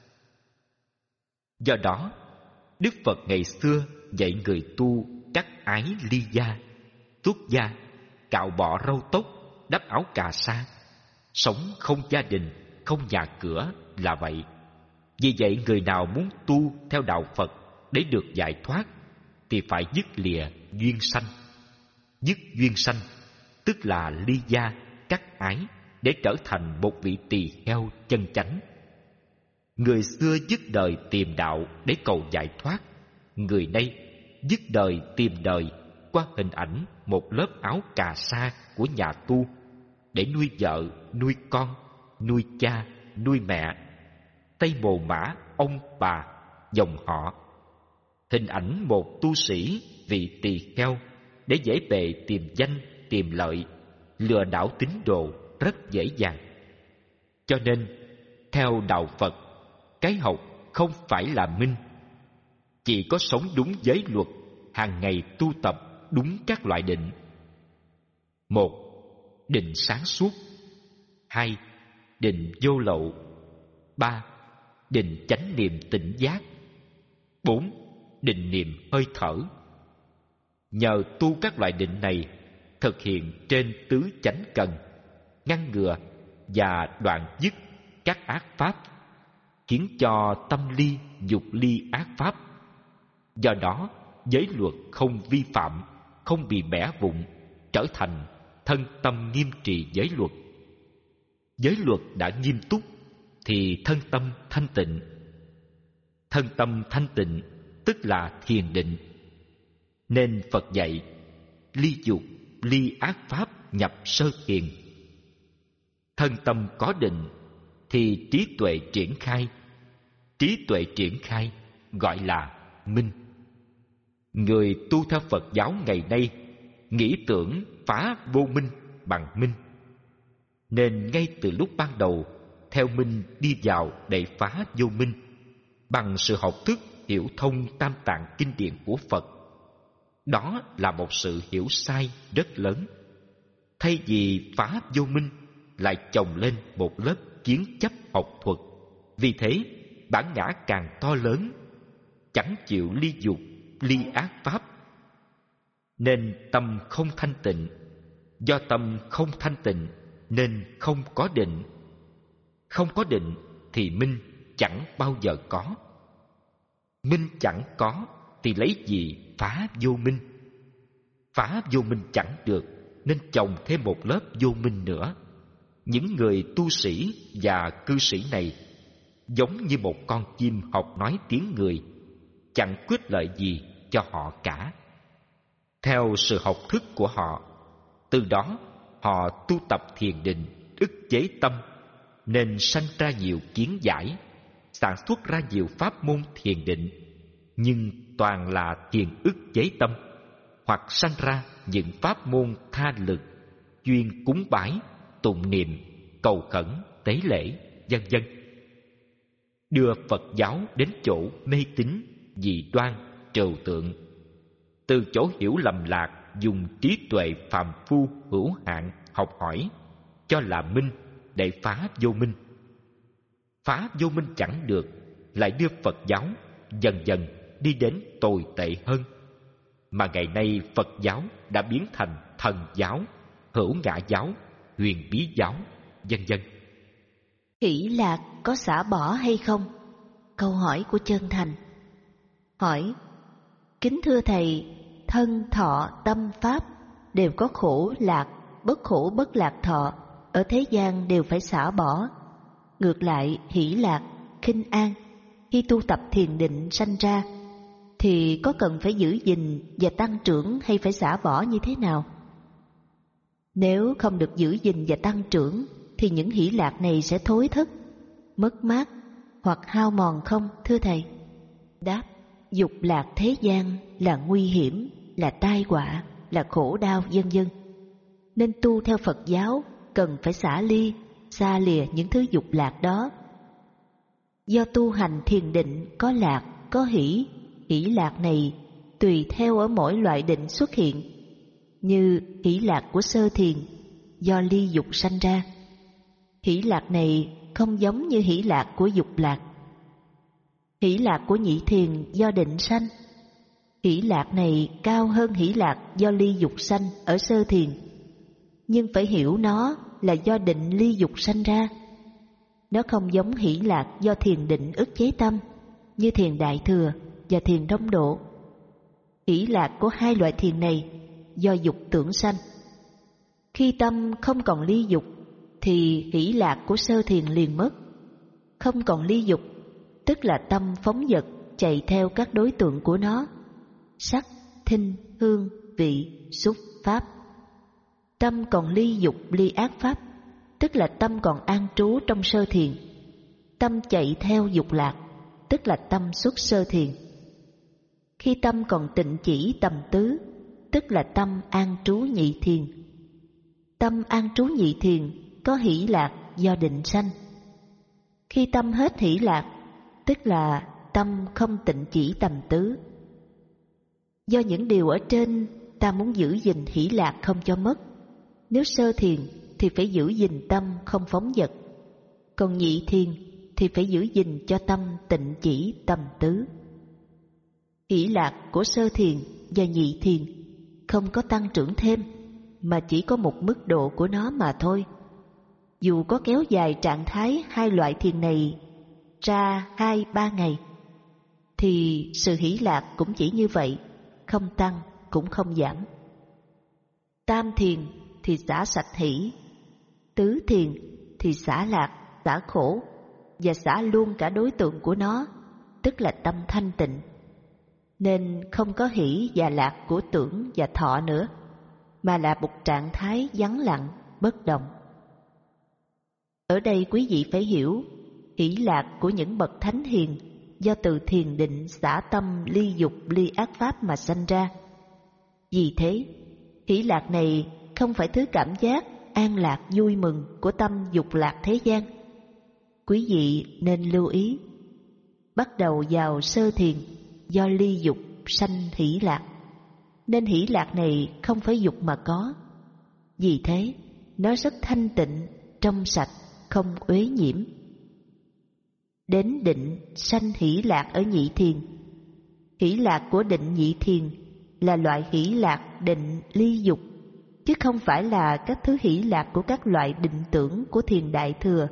Do đó, Đức Phật ngày xưa dạy người tu cắt ái ly gia, tuốt gia, cạo bỏ râu tóc, đắp áo cà sa, sống không gia đình, không nhà cửa là vậy. Vì vậy người nào muốn tu theo đạo Phật để được giải thoát thì phải dứt lìa duyên sanh. Dứt duyên sanh tức là ly gia, cắt ái để trở thành một vị tỳ kheo chân chánh. Người xưa dứt đời tìm đạo để cầu giải thoát, người nay dứt đời tìm đời qua hình ảnh một lớp áo cà sa của nhà tu để nuôi vợ, nuôi con, nuôi cha, nuôi mẹ, tây mồ mã, ông bà, dòng họ. Hình ảnh một tu sĩ, vị tỳ kheo để dễ bề tìm danh, tìm lợi, lừa đảo tín đồ rất dễ dàng. Cho nên, theo đạo Phật, cái học không phải là minh. Chỉ có sống đúng giới luật, hàng ngày tu tập đúng các loại định. Một, định sáng suốt. Hai, định vô lậu. Ba, định chánh niệm tỉnh giác. Bốn, định niệm hơi thở. Nhờ tu các loại định này, thực hiện trên tứ chánh cần, ngăn ngừa và đoạn dứt các ác pháp, khiến cho tâm ly dục ly ác pháp. Do đó, giới luật không vi phạm, không bị bẻ vụn, trở thành thân tâm nghiêm trì giới luật. Giới luật đã nghiêm túc thì thân tâm thanh tịnh. Thân tâm thanh tịnh tức là thiền định. Nên Phật dạy ly dục, ly ác pháp nhập sơ thiền. Thân tâm có định thì trí tuệ triển khai. Trí tuệ triển khai gọi là minh. Người tu theo Phật giáo ngày nay nghĩ tưởng phá vô minh bằng minh. Nên ngay từ lúc ban đầu theo minh đi vào để phá vô minh bằng sự học thức hiểu thông Tam Tạng kinh điển của Phật. Đó là một sự hiểu sai rất lớn. Thay vì phá vô minh lại chồng lên một lớp kiến chấp học thuật. Vì thế bản ngã càng to lớn, chẳng chịu ly dục, ly ác pháp. Nên tâm không thanh tịnh. Do tâm không thanh tịnh nên không có định. Không có định thì minh chẳng bao giờ có. Minh chẳng có thì lấy gì phá vô minh? Phá vô minh chẳng được nên chồng thêm một lớp vô minh nữa. Những người tu sĩ và cư sĩ này giống như một con chim học nói tiếng người, chẳng quyết lợi gì cho họ cả. Theo sự học thức của họ, từ đó họ tu tập thiền định, ức chế tâm, nên sanh ra nhiều kiến giải, sản xuất ra nhiều pháp môn thiền định, nhưng toàn là thiền ức chế tâm, hoặc sanh ra những pháp môn tha lực, chuyên cúng bái, tụng niệm, cầu khẩn, tế lễ, vân vân, đưa Phật giáo đến chỗ mê tín, dị đoan, trừu tượng. Từ chỗ hiểu lầm lạc, dùng trí tuệ phàm phu hữu hạn học hỏi cho là minh để phá vô minh. Phá vô minh chẳng được, lại đưa Phật giáo dần dần đi đến tồi tệ hơn. Mà ngày nay Phật giáo đã biến thành thần giáo, hữu ngã giáo, huyền bí giáo, vân vân. Hỷ lạc có xả bỏ hay không? Câu hỏi của Chân Thành. Hỏi: kính thưa thầy, thân thọ tâm pháp đều có khổ lạc, bất khổ bất lạc thọ, ở thế gian đều phải xả bỏ. Ngược lại hỷ lạc, khinh an khi tu tập thiền định sanh ra thì có cần phải giữ gìn và tăng trưởng hay phải xả bỏ như thế nào? Nếu không được giữ gìn và tăng trưởng thì những hỷ lạc này sẽ thối thất, mất mát hoặc hao mòn không, thưa thầy? Đáp: dục lạc thế gian là nguy hiểm, là tai họa, là khổ đau, vân vân. Nên tu theo Phật giáo cần phải xả ly, xa lìa những thứ dục lạc đó. Do tu hành thiền định có lạc, có hỷ, hỷ lạc này tùy theo ở mỗi loại định xuất hiện. Như hỷ lạc của sơ thiền do ly dục sanh ra, hỷ lạc này không giống như hỷ lạc của dục lạc. Hỷ lạc của nhị thiền do định sanh, hỷ lạc này cao hơn hỷ lạc do ly dục sanh ở sơ thiền, nhưng phải hiểu nó là do định ly dục sanh ra. Nó không giống hỷ lạc do thiền định ức chế tâm như thiền đại thừa và thiền đông độ. Hỷ lạc của hai loại thiền này do dục tưởng sanh. Khi tâm không còn ly dục thì hỷ lạc của sơ thiền liền mất. Không còn ly dục tức là tâm phóng dật chạy theo các đối tượng của nó: sắc, thinh, hương, vị, xúc, pháp. Tâm còn ly dục ly ác pháp tức là tâm còn an trú trong sơ thiền. Tâm chạy theo dục lạc tức là tâm xuất sơ thiền. Khi tâm còn tịnh chỉ tầm tứ tức là tâm an trú nhị thiền. Tâm an trú nhị thiền có hỷ lạc do định sanh. Khi tâm hết hỷ lạc tức là tâm không tịnh chỉ tầm tứ. Do những điều ở trên ta muốn giữ gìn hỷ lạc không cho mất. Nếu sơ thiền thì phải giữ gìn tâm không phóng dật, còn nhị thiền thì phải giữ gìn cho tâm tịnh chỉ tầm tứ. Hỷ lạc của sơ thiền và nhị thiền không có tăng trưởng thêm, mà chỉ có một mức độ của nó mà thôi. Dù có kéo dài trạng thái hai loại thiền này ra hai ba ngày, thì sự hỷ lạc cũng chỉ như vậy, không tăng cũng không giảm. Tam thiền thì xả sạch hỷ, tứ thiền thì xả lạc, xả khổ và xả luôn cả đối tượng của nó, tức là tâm thanh tịnh. Nên không có hỷ và lạc của tưởng và thọ nữa, mà là một trạng thái vắng lặng, bất động. Ở đây quý vị phải hiểu, hỷ lạc của những bậc thánh hiền do từ thiền định xả tâm ly dục ly ác pháp mà sanh ra. Vì thế, hỷ lạc này không phải thứ cảm giác an lạc vui mừng của tâm dục lạc thế gian. Quý vị nên lưu ý, bắt đầu vào sơ thiền do ly dục sanh hỷ lạc, nên hỷ lạc này không phải dục mà có. Vì thế, nó rất thanh tịnh, trong sạch, không uế nhiễm. Đến định sanh hỷ lạc ở nhị thiền. Hỷ lạc của định nhị thiền là loại hỷ lạc định ly dục, chứ không phải là các thứ hỷ lạc của các loại định tưởng của thiền đại thừa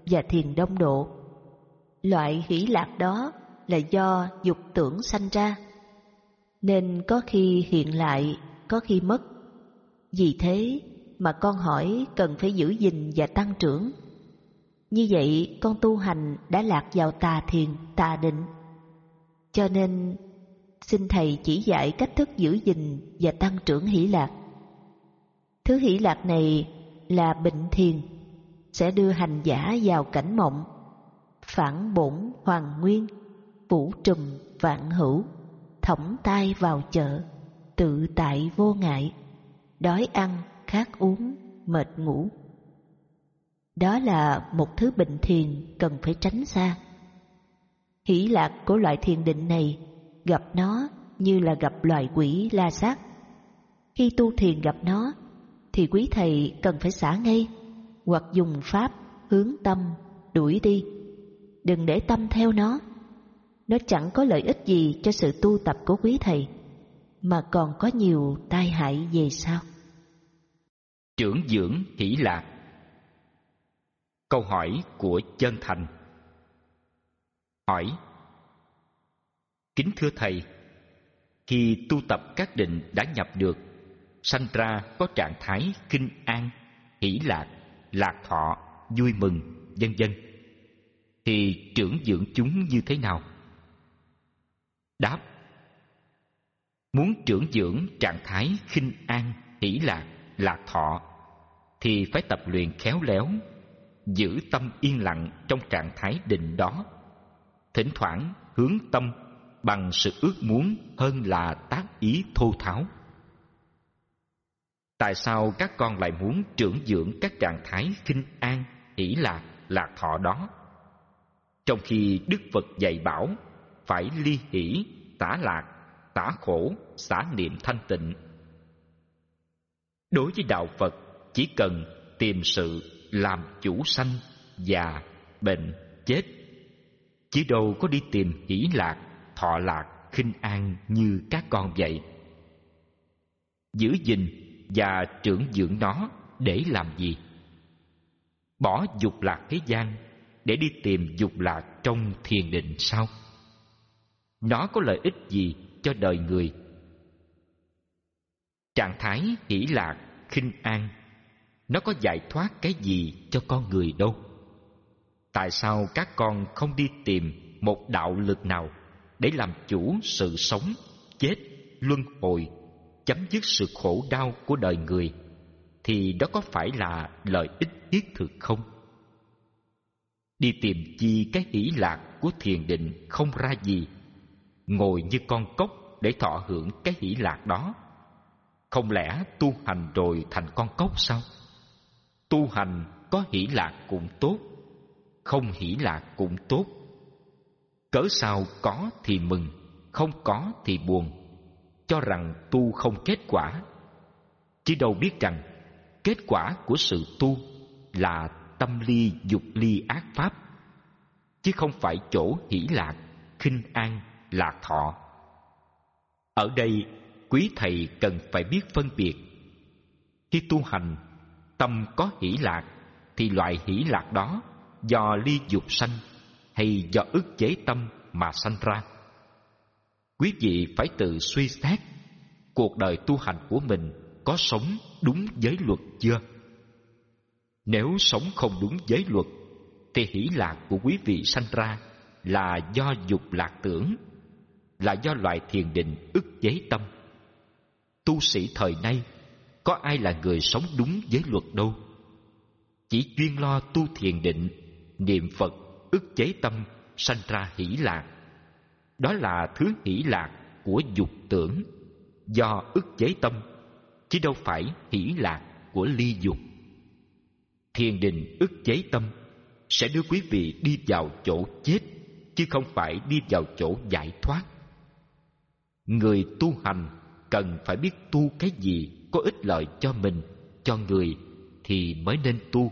và thiền đông độ. Loại hỷ lạc đó là do dục tưởng sanh ra, nên có khi hiện lại, có khi mất. Vì thế mà con hỏi cần phải giữ gìn và tăng trưởng. Như vậy con tu hành đã lạc vào tà thiền, tà định. Cho nên xin Thầy chỉ dạy cách thức giữ gìn và tăng trưởng hỷ lạc. Thứ hỷ lạc này là bệnh thiền, sẽ đưa hành giả vào cảnh mộng, phản bổn hoàn nguyên, phủ trùm vạn hữu, thõng tai vào chợ, tự tại vô ngại, đói ăn, khát uống, mệt ngủ. Đó là một thứ bệnh thiền cần phải tránh xa. Hỷ lạc của loại thiền định này gặp nó như là gặp loài quỷ la sát. Khi tu thiền gặp nó thì quý thầy cần phải xả ngay, hoặc dùng pháp hướng tâm đuổi đi. Đừng để tâm theo nó. Nó chẳng có lợi ích gì cho sự tu tập của quý thầy, mà còn có nhiều tai hại về sau. Trưởng dưỡng hỷ lạc. Câu hỏi của Chân Thành. Hỏi: kính thưa Thầy, khi tu tập các định đã nhập được, sanh ra có trạng thái kinh an, hỷ lạc, lạc thọ, vui mừng, vân vân, thì trưởng dưỡng chúng như thế nào? Đáp: muốn trưởng dưỡng trạng thái khinh an, hỷ lạc, lạc thọ thì phải tập luyện khéo léo, giữ tâm yên lặng trong trạng thái định đó, thỉnh thoảng hướng tâm bằng sự ước muốn hơn là tác ý thô tháo. Tại sao các con lại muốn trưởng dưỡng các trạng thái khinh an, hỷ lạc, lạc thọ đó, trong khi Đức Phật dạy bảo phải ly hỷ, xả lạc, xả khổ, xả niệm thanh tịnh? Đối với đạo Phật, chỉ cần tìm sự làm chủ sanh, già, bệnh, chết, chứ đâu có đi tìm hỷ lạc, thọ lạc, khinh an như các con vậy. Giữ gìn và trưởng dưỡng nó để làm gì? Bỏ dục lạc thế gian để đi tìm dục lạc trong thiền định sao? Nó có lợi ích gì cho đời người? Trạng thái hỷ lạc, khinh an, nó có giải thoát cái gì cho con người đâu? Tại sao các con không đi tìm một đạo lực nào để làm chủ sự sống, chết, luân hồi, chấm dứt sự khổ đau của đời người, thì đó có phải là lợi ích thiết thực không? Đi tìm chi cái hỷ lạc của thiền định không ra gì, ngồi như con cóc để thọ hưởng cái hỷ lạc đó. Không lẽ tu hành rồi thành con cóc sao? Tu hành có hỷ lạc cũng tốt, không hỷ lạc cũng tốt. Cớ sao có thì mừng, không có thì buồn, cho rằng tu không kết quả. Chứ đâu biết rằng kết quả của sự tu là tâm ly dục ly ác pháp, chứ không phải chỗ hỷ lạc, khinh an, lạc thọ. Ở đây quý thầy cần phải biết phân biệt. Khi tu hành, tâm có hỷ lạc thì loại hỷ lạc đó do ly dục sanh hay do ức chế tâm mà sanh ra. Quý vị phải tự suy xét cuộc đời tu hành của mình có sống đúng giới luật chưa? Nếu sống không đúng giới luật thì hỷ lạc của quý vị sanh ra là do dục lạc tưởng, là do loại thiền định ức chế tâm. Tu sĩ thời nay có ai là người sống đúng giới luật đâu. Chỉ chuyên lo tu thiền định, niệm Phật, ức chế tâm, sanh ra hỷ lạc. Đó là thứ hỷ lạc của dục tưởng, do ức chế tâm, chứ đâu phải hỷ lạc của ly dục. Thiền định ức chế tâm sẽ đưa quý vị đi vào chỗ chết, chứ không phải đi vào chỗ giải thoát. Người tu hành cần phải biết tu cái gì có ích lợi cho mình, cho người thì mới nên tu.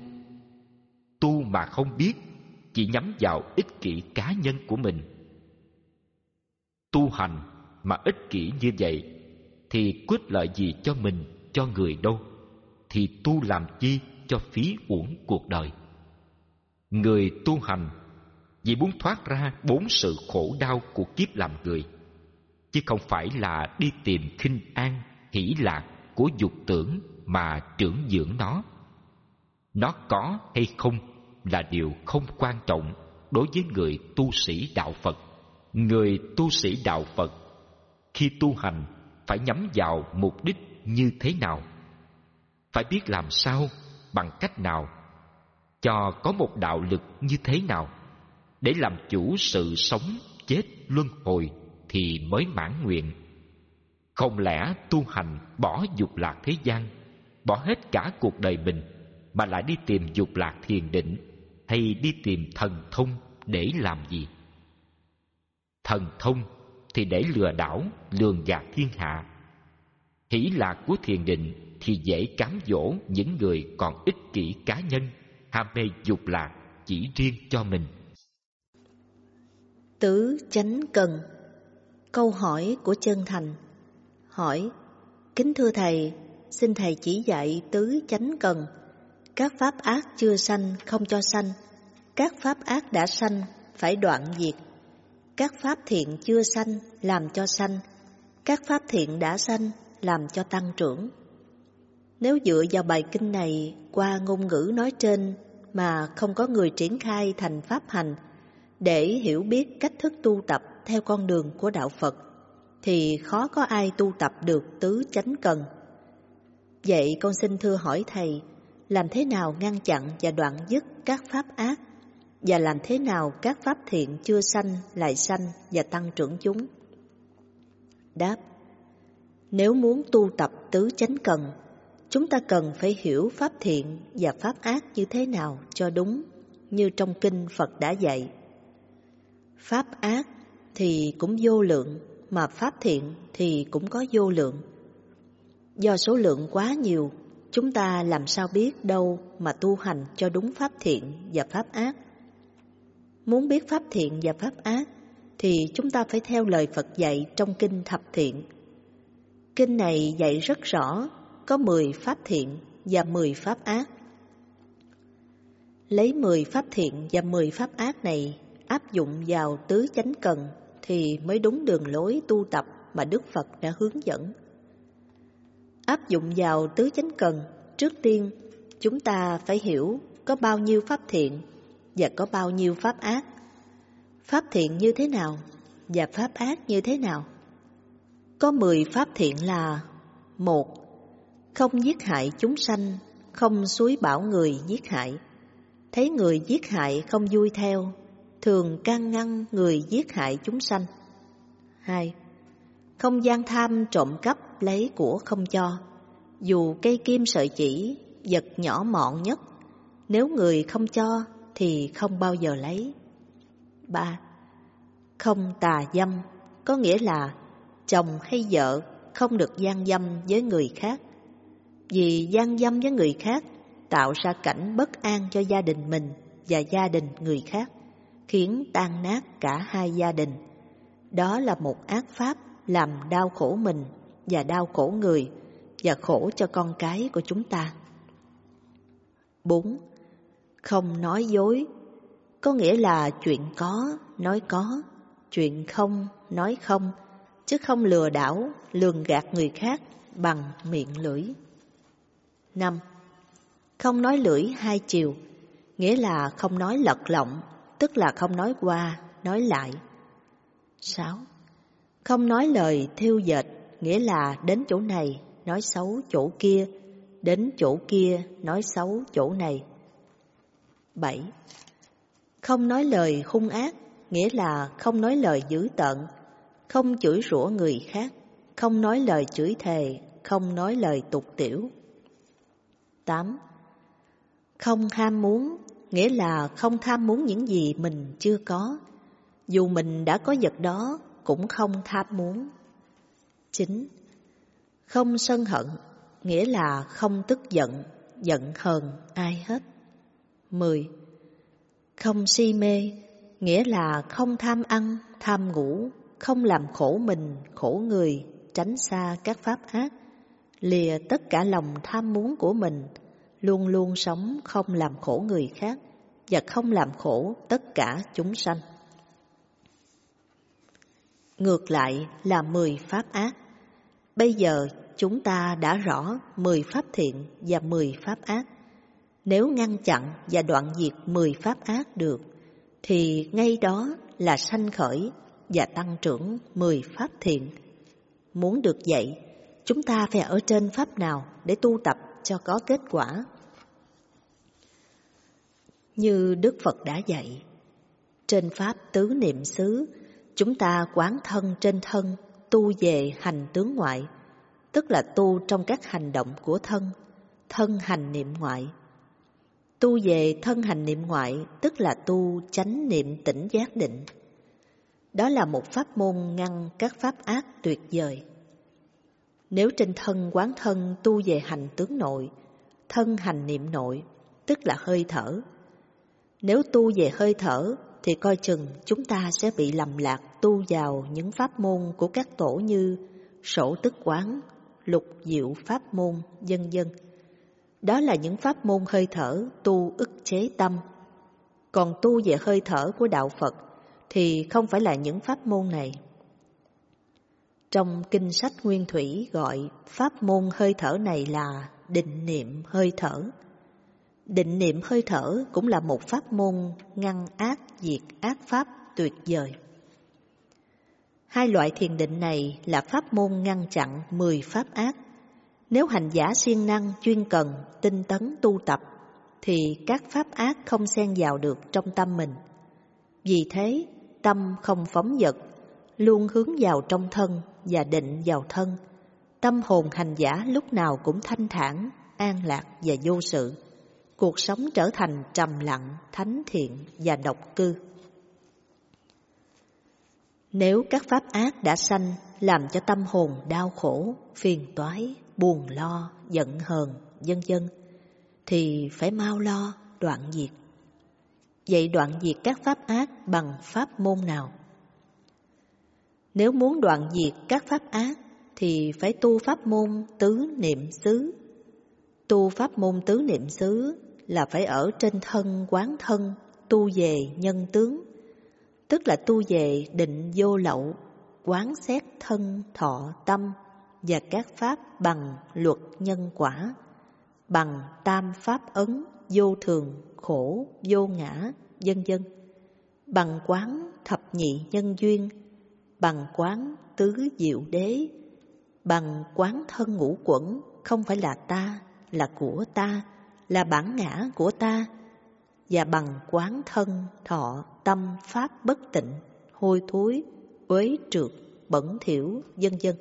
Tu mà không biết, chỉ nhắm vào ích kỷ cá nhân của mình. Tu hành mà ích kỷ như vậy thì có ích lợi gì cho mình, cho người đâu. Thì tu làm chi cho phí uổng cuộc đời. Người tu hành vì muốn thoát ra bốn sự khổ đau của kiếp làm người, chứ không phải là đi tìm khinh an, hỷ lạc của dục tưởng mà trưởng dưỡng nó. Nó có hay không là điều không quan trọng đối với người tu sĩ đạo Phật. Người tu sĩ đạo Phật khi tu hành phải nhắm vào mục đích như thế nào, phải biết làm sao, bằng cách nào, cho có một đạo lực như thế nào để làm chủ sự sống chết luân hồi thì mới mãn nguyện. Không lẽ tu hành bỏ dục lạc thế gian, bỏ hết cả cuộc đời mình, mà lại đi tìm dục lạc thiền định hay đi tìm thần thông để làm gì? Thần thông thì để lừa đảo, lường gạt thiên hạ. Hỷ lạc của thiền định thì dễ cám dỗ những người còn ích kỷ cá nhân, ham mê dục lạc chỉ riêng cho mình. Tứ chánh cần. Câu hỏi của chân thành. Hỏi: kính thưa thầy, xin thầy chỉ dạy tứ chánh cần. Các pháp ác chưa sanh không cho sanh, các pháp ác đã sanh phải đoạn diệt. Các pháp thiện chưa sanh làm cho sanh, các pháp thiện đã sanh làm cho tăng trưởng. Nếu dựa vào bài kinh này qua ngôn ngữ nói trên mà không có người triển khai thành pháp hành để hiểu biết cách thức tu tập theo con đường của đạo Phật, thì khó có ai tu tập được tứ chánh cần. Vậy con xin thưa hỏi thầy, làm thế nào ngăn chặn và đoạn dứt các pháp ác, và làm thế nào các pháp thiện chưa sanh lại sanh và tăng trưởng chúng? Đáp: nếu muốn tu tập tứ chánh cần, chúng ta cần phải hiểu pháp thiện và pháp ác như thế nào cho đúng, như trong kinh Phật đã dạy. Pháp ác thì cũng vô lượng, mà pháp thiện thì cũng có vô lượng. Do số lượng quá nhiều, chúng ta làm sao biết đâu mà tu hành cho đúng pháp thiện và pháp ác. Muốn biết pháp thiện và pháp ác thì chúng ta phải theo lời Phật dạy trong kinh Thập Thiện. Kinh này dạy rất rõ, có mười pháp thiện và mười pháp ác. Lấy mười pháp thiện và mười pháp ác này áp dụng vào tứ chánh cần thì mới đúng đường lối tu tập mà Đức Phật đã hướng dẫn. Áp dụng vào tứ chánh cần, trước tiên chúng ta phải hiểu có bao nhiêu pháp thiện và có bao nhiêu pháp ác. Pháp thiện như thế nào và pháp ác như thế nào? Có mười pháp thiện là: một. Không giết hại chúng sanh, không xúi bảo người giết hại. Thấy người giết hại không vui theo, thường can ngăn người giết hại chúng sanh. Hai. Không gian tham trộm cắp lấy của không cho, dù cây kim sợi chỉ, vật nhỏ mọn nhất, nếu người không cho thì không bao giờ lấy. Ba. Không tà dâm, có nghĩa là chồng hay vợ không được gian dâm với người khác, vì gian dâm với người khác tạo ra cảnh bất an cho gia đình mình và gia đình người khác, khiến tan nát cả hai gia đình. Đó là một ác pháp làm đau khổ mình và đau khổ người, và khổ cho con cái của chúng ta. Bốn. Không nói dối, có nghĩa là chuyện có nói có, chuyện không nói không, chứ không lừa đảo, lường gạt người khác bằng miệng lưỡi. Năm. Không nói lưỡi hai chiều, nghĩa là không nói lật lọng, tức là không nói qua, nói lại. Sáu. Không nói lời thêu dệt, nghĩa là đến chỗ này nói xấu chỗ kia, đến chỗ kia nói xấu chỗ này. Bảy. Không nói lời hung ác, nghĩa là không nói lời dữ tợn, không chửi rủa người khác, không nói lời chửi thề, không nói lời tục tĩu. Tám. Không ham muốn, nghĩa là không tham muốn những gì mình chưa có, dù mình đã có vật đó cũng không tham muốn. Chín. Không sân hận, nghĩa là không tức giận, giận hờn ai hết. Mười. Không si mê, nghĩa là không tham ăn, tham ngủ, không làm khổ mình, khổ người, tránh xa các pháp ác, lìa tất cả lòng tham muốn của mình, luôn luôn sống không làm khổ người khác và không làm khổ tất cả chúng sanh. Ngược lại là mười pháp ác. Bây giờ chúng ta đã rõ mười pháp thiện và mười pháp ác. Nếu ngăn chặn và đoạn diệt mười pháp ác được, thì ngay đó là sanh khởi và tăng trưởng mười pháp thiện. Muốn được vậy, chúng ta phải ở trên pháp nào để tu tập cho có kết quả? Như Đức Phật đã dạy, trên pháp tứ niệm xứ, chúng ta quán thân trên thân, tu về hành tướng ngoại, tức là tu trong các hành động của thân, thân hành niệm ngoại. Tu về thân hành niệm ngoại, tức là tu chánh niệm tỉnh giác định. Đó là một pháp môn ngăn các pháp ác tuyệt vời. Nếu trên thân quán thân tu về hành tướng nội, thân hành niệm nội, tức là hơi thở. Nếu tu về hơi thở, thì coi chừng chúng ta sẽ bị lầm lạc tu vào những pháp môn của các tổ như sổ tức quán, lục diệu pháp môn, vân vân. Đó là những pháp môn hơi thở tu ức chế tâm. Còn tu về hơi thở của Đạo Phật thì không phải là những pháp môn này. Trong kinh sách Nguyên Thủy gọi pháp môn hơi thở này là định niệm hơi thở. Định niệm hơi thở cũng là một pháp môn ngăn ác diệt ác pháp tuyệt vời. Hai loại thiền định này là pháp môn ngăn chặn mười pháp ác. Nếu hành giả siêng năng, chuyên cần, tinh tấn tu tập, thì các pháp ác không xen vào được trong tâm mình. Vì thế, tâm không phóng dật, luôn hướng vào trong thân và định vào thân. Tâm hồn hành giả lúc nào cũng thanh thản, an lạc và vô sự. Cuộc sống trở thành trầm lặng, thánh thiện và độc cư. Nếu các pháp ác đã sanh làm cho tâm hồn đau khổ, phiền toái, buồn lo, giận hờn, vân vân, thì phải mau lo đoạn diệt. Vậy đoạn diệt các pháp ác bằng pháp môn nào? Nếu muốn đoạn diệt các pháp ác thì phải tu pháp môn tứ niệm xứ. Tu pháp môn tứ niệm xứ là phải ở trên thân quán thân, tu về nhân tướng, tức là tu về định vô lậu, quán xét thân, thọ, tâm và các pháp bằng luật nhân quả, bằng tam pháp ấn, vô thường, khổ, vô ngã, vân vân, bằng quán thập nhị nhân duyên, bằng quán tứ diệu đế, bằng quán thân ngũ quẩn không phải là ta, là của ta, là bản ngã của ta, và bằng quán thân, thọ, tâm, pháp bất tịnh, hôi thối, uế trượt, bẩn thỉu, vân vân.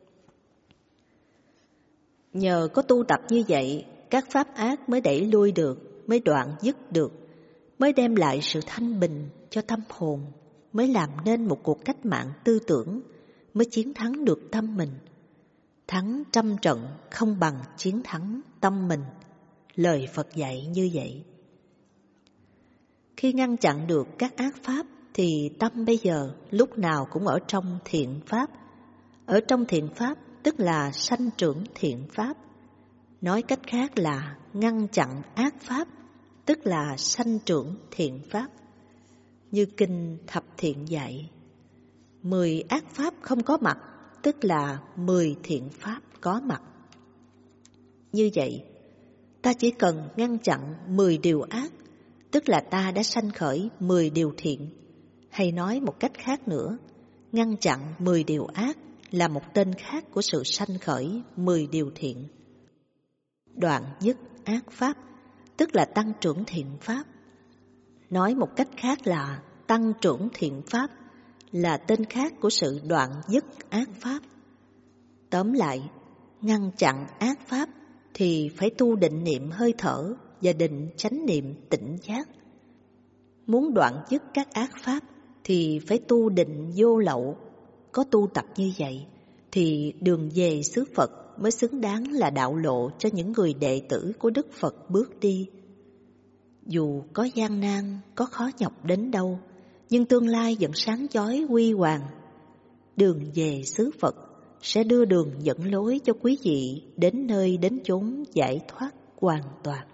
Nhờ có tu tập như vậy, các pháp ác mới đẩy lui được, mới đoạn dứt được, mới đem lại sự thanh bình cho tâm hồn, mới làm nên một cuộc cách mạng tư tưởng, mới chiến thắng được tâm mình. Thắng trăm trận không bằng chiến thắng tâm mình. Lời Phật dạy như vậy. Khi ngăn chặn được các ác pháp thì tâm bây giờ lúc nào cũng ở trong thiện pháp. Ở trong thiện pháp tức là sanh trưởng thiện pháp. Nói cách khác là ngăn chặn ác pháp, tức là sanh trưởng thiện pháp. Như kinh Thập Thiện dạy, mười ác pháp không có mặt, tức là mười thiện pháp có mặt. Như vậy, ta chỉ cần ngăn chặn mười điều ác, tức là ta đã sanh khởi mười điều thiện. Hay nói một cách khác nữa, ngăn chặn mười điều ác là một tên khác của sự sanh khởi mười điều thiện. Đoạn dứt ác pháp, tức là tăng trưởng thiện pháp. Nói một cách khác là tăng trưởng thiện pháp là tên khác của sự đoạn dứt ác pháp. Tóm lại, ngăn chặn ác pháp thì phải tu định niệm hơi thở và định chánh niệm tỉnh giác. Muốn đoạn dứt các ác pháp thì phải tu định vô lậu. Có tu tập như vậy thì đường về xứ Phật mới xứng đáng là đạo lộ cho những người đệ tử của Đức Phật bước đi. Dù có gian nan, có khó nhọc đến đâu, nhưng tương lai vẫn sáng chói huy hoàng. Đường về xứ Phật sẽ đưa đường dẫn lối cho quý vị đến nơi đến chốn giải thoát hoàn toàn.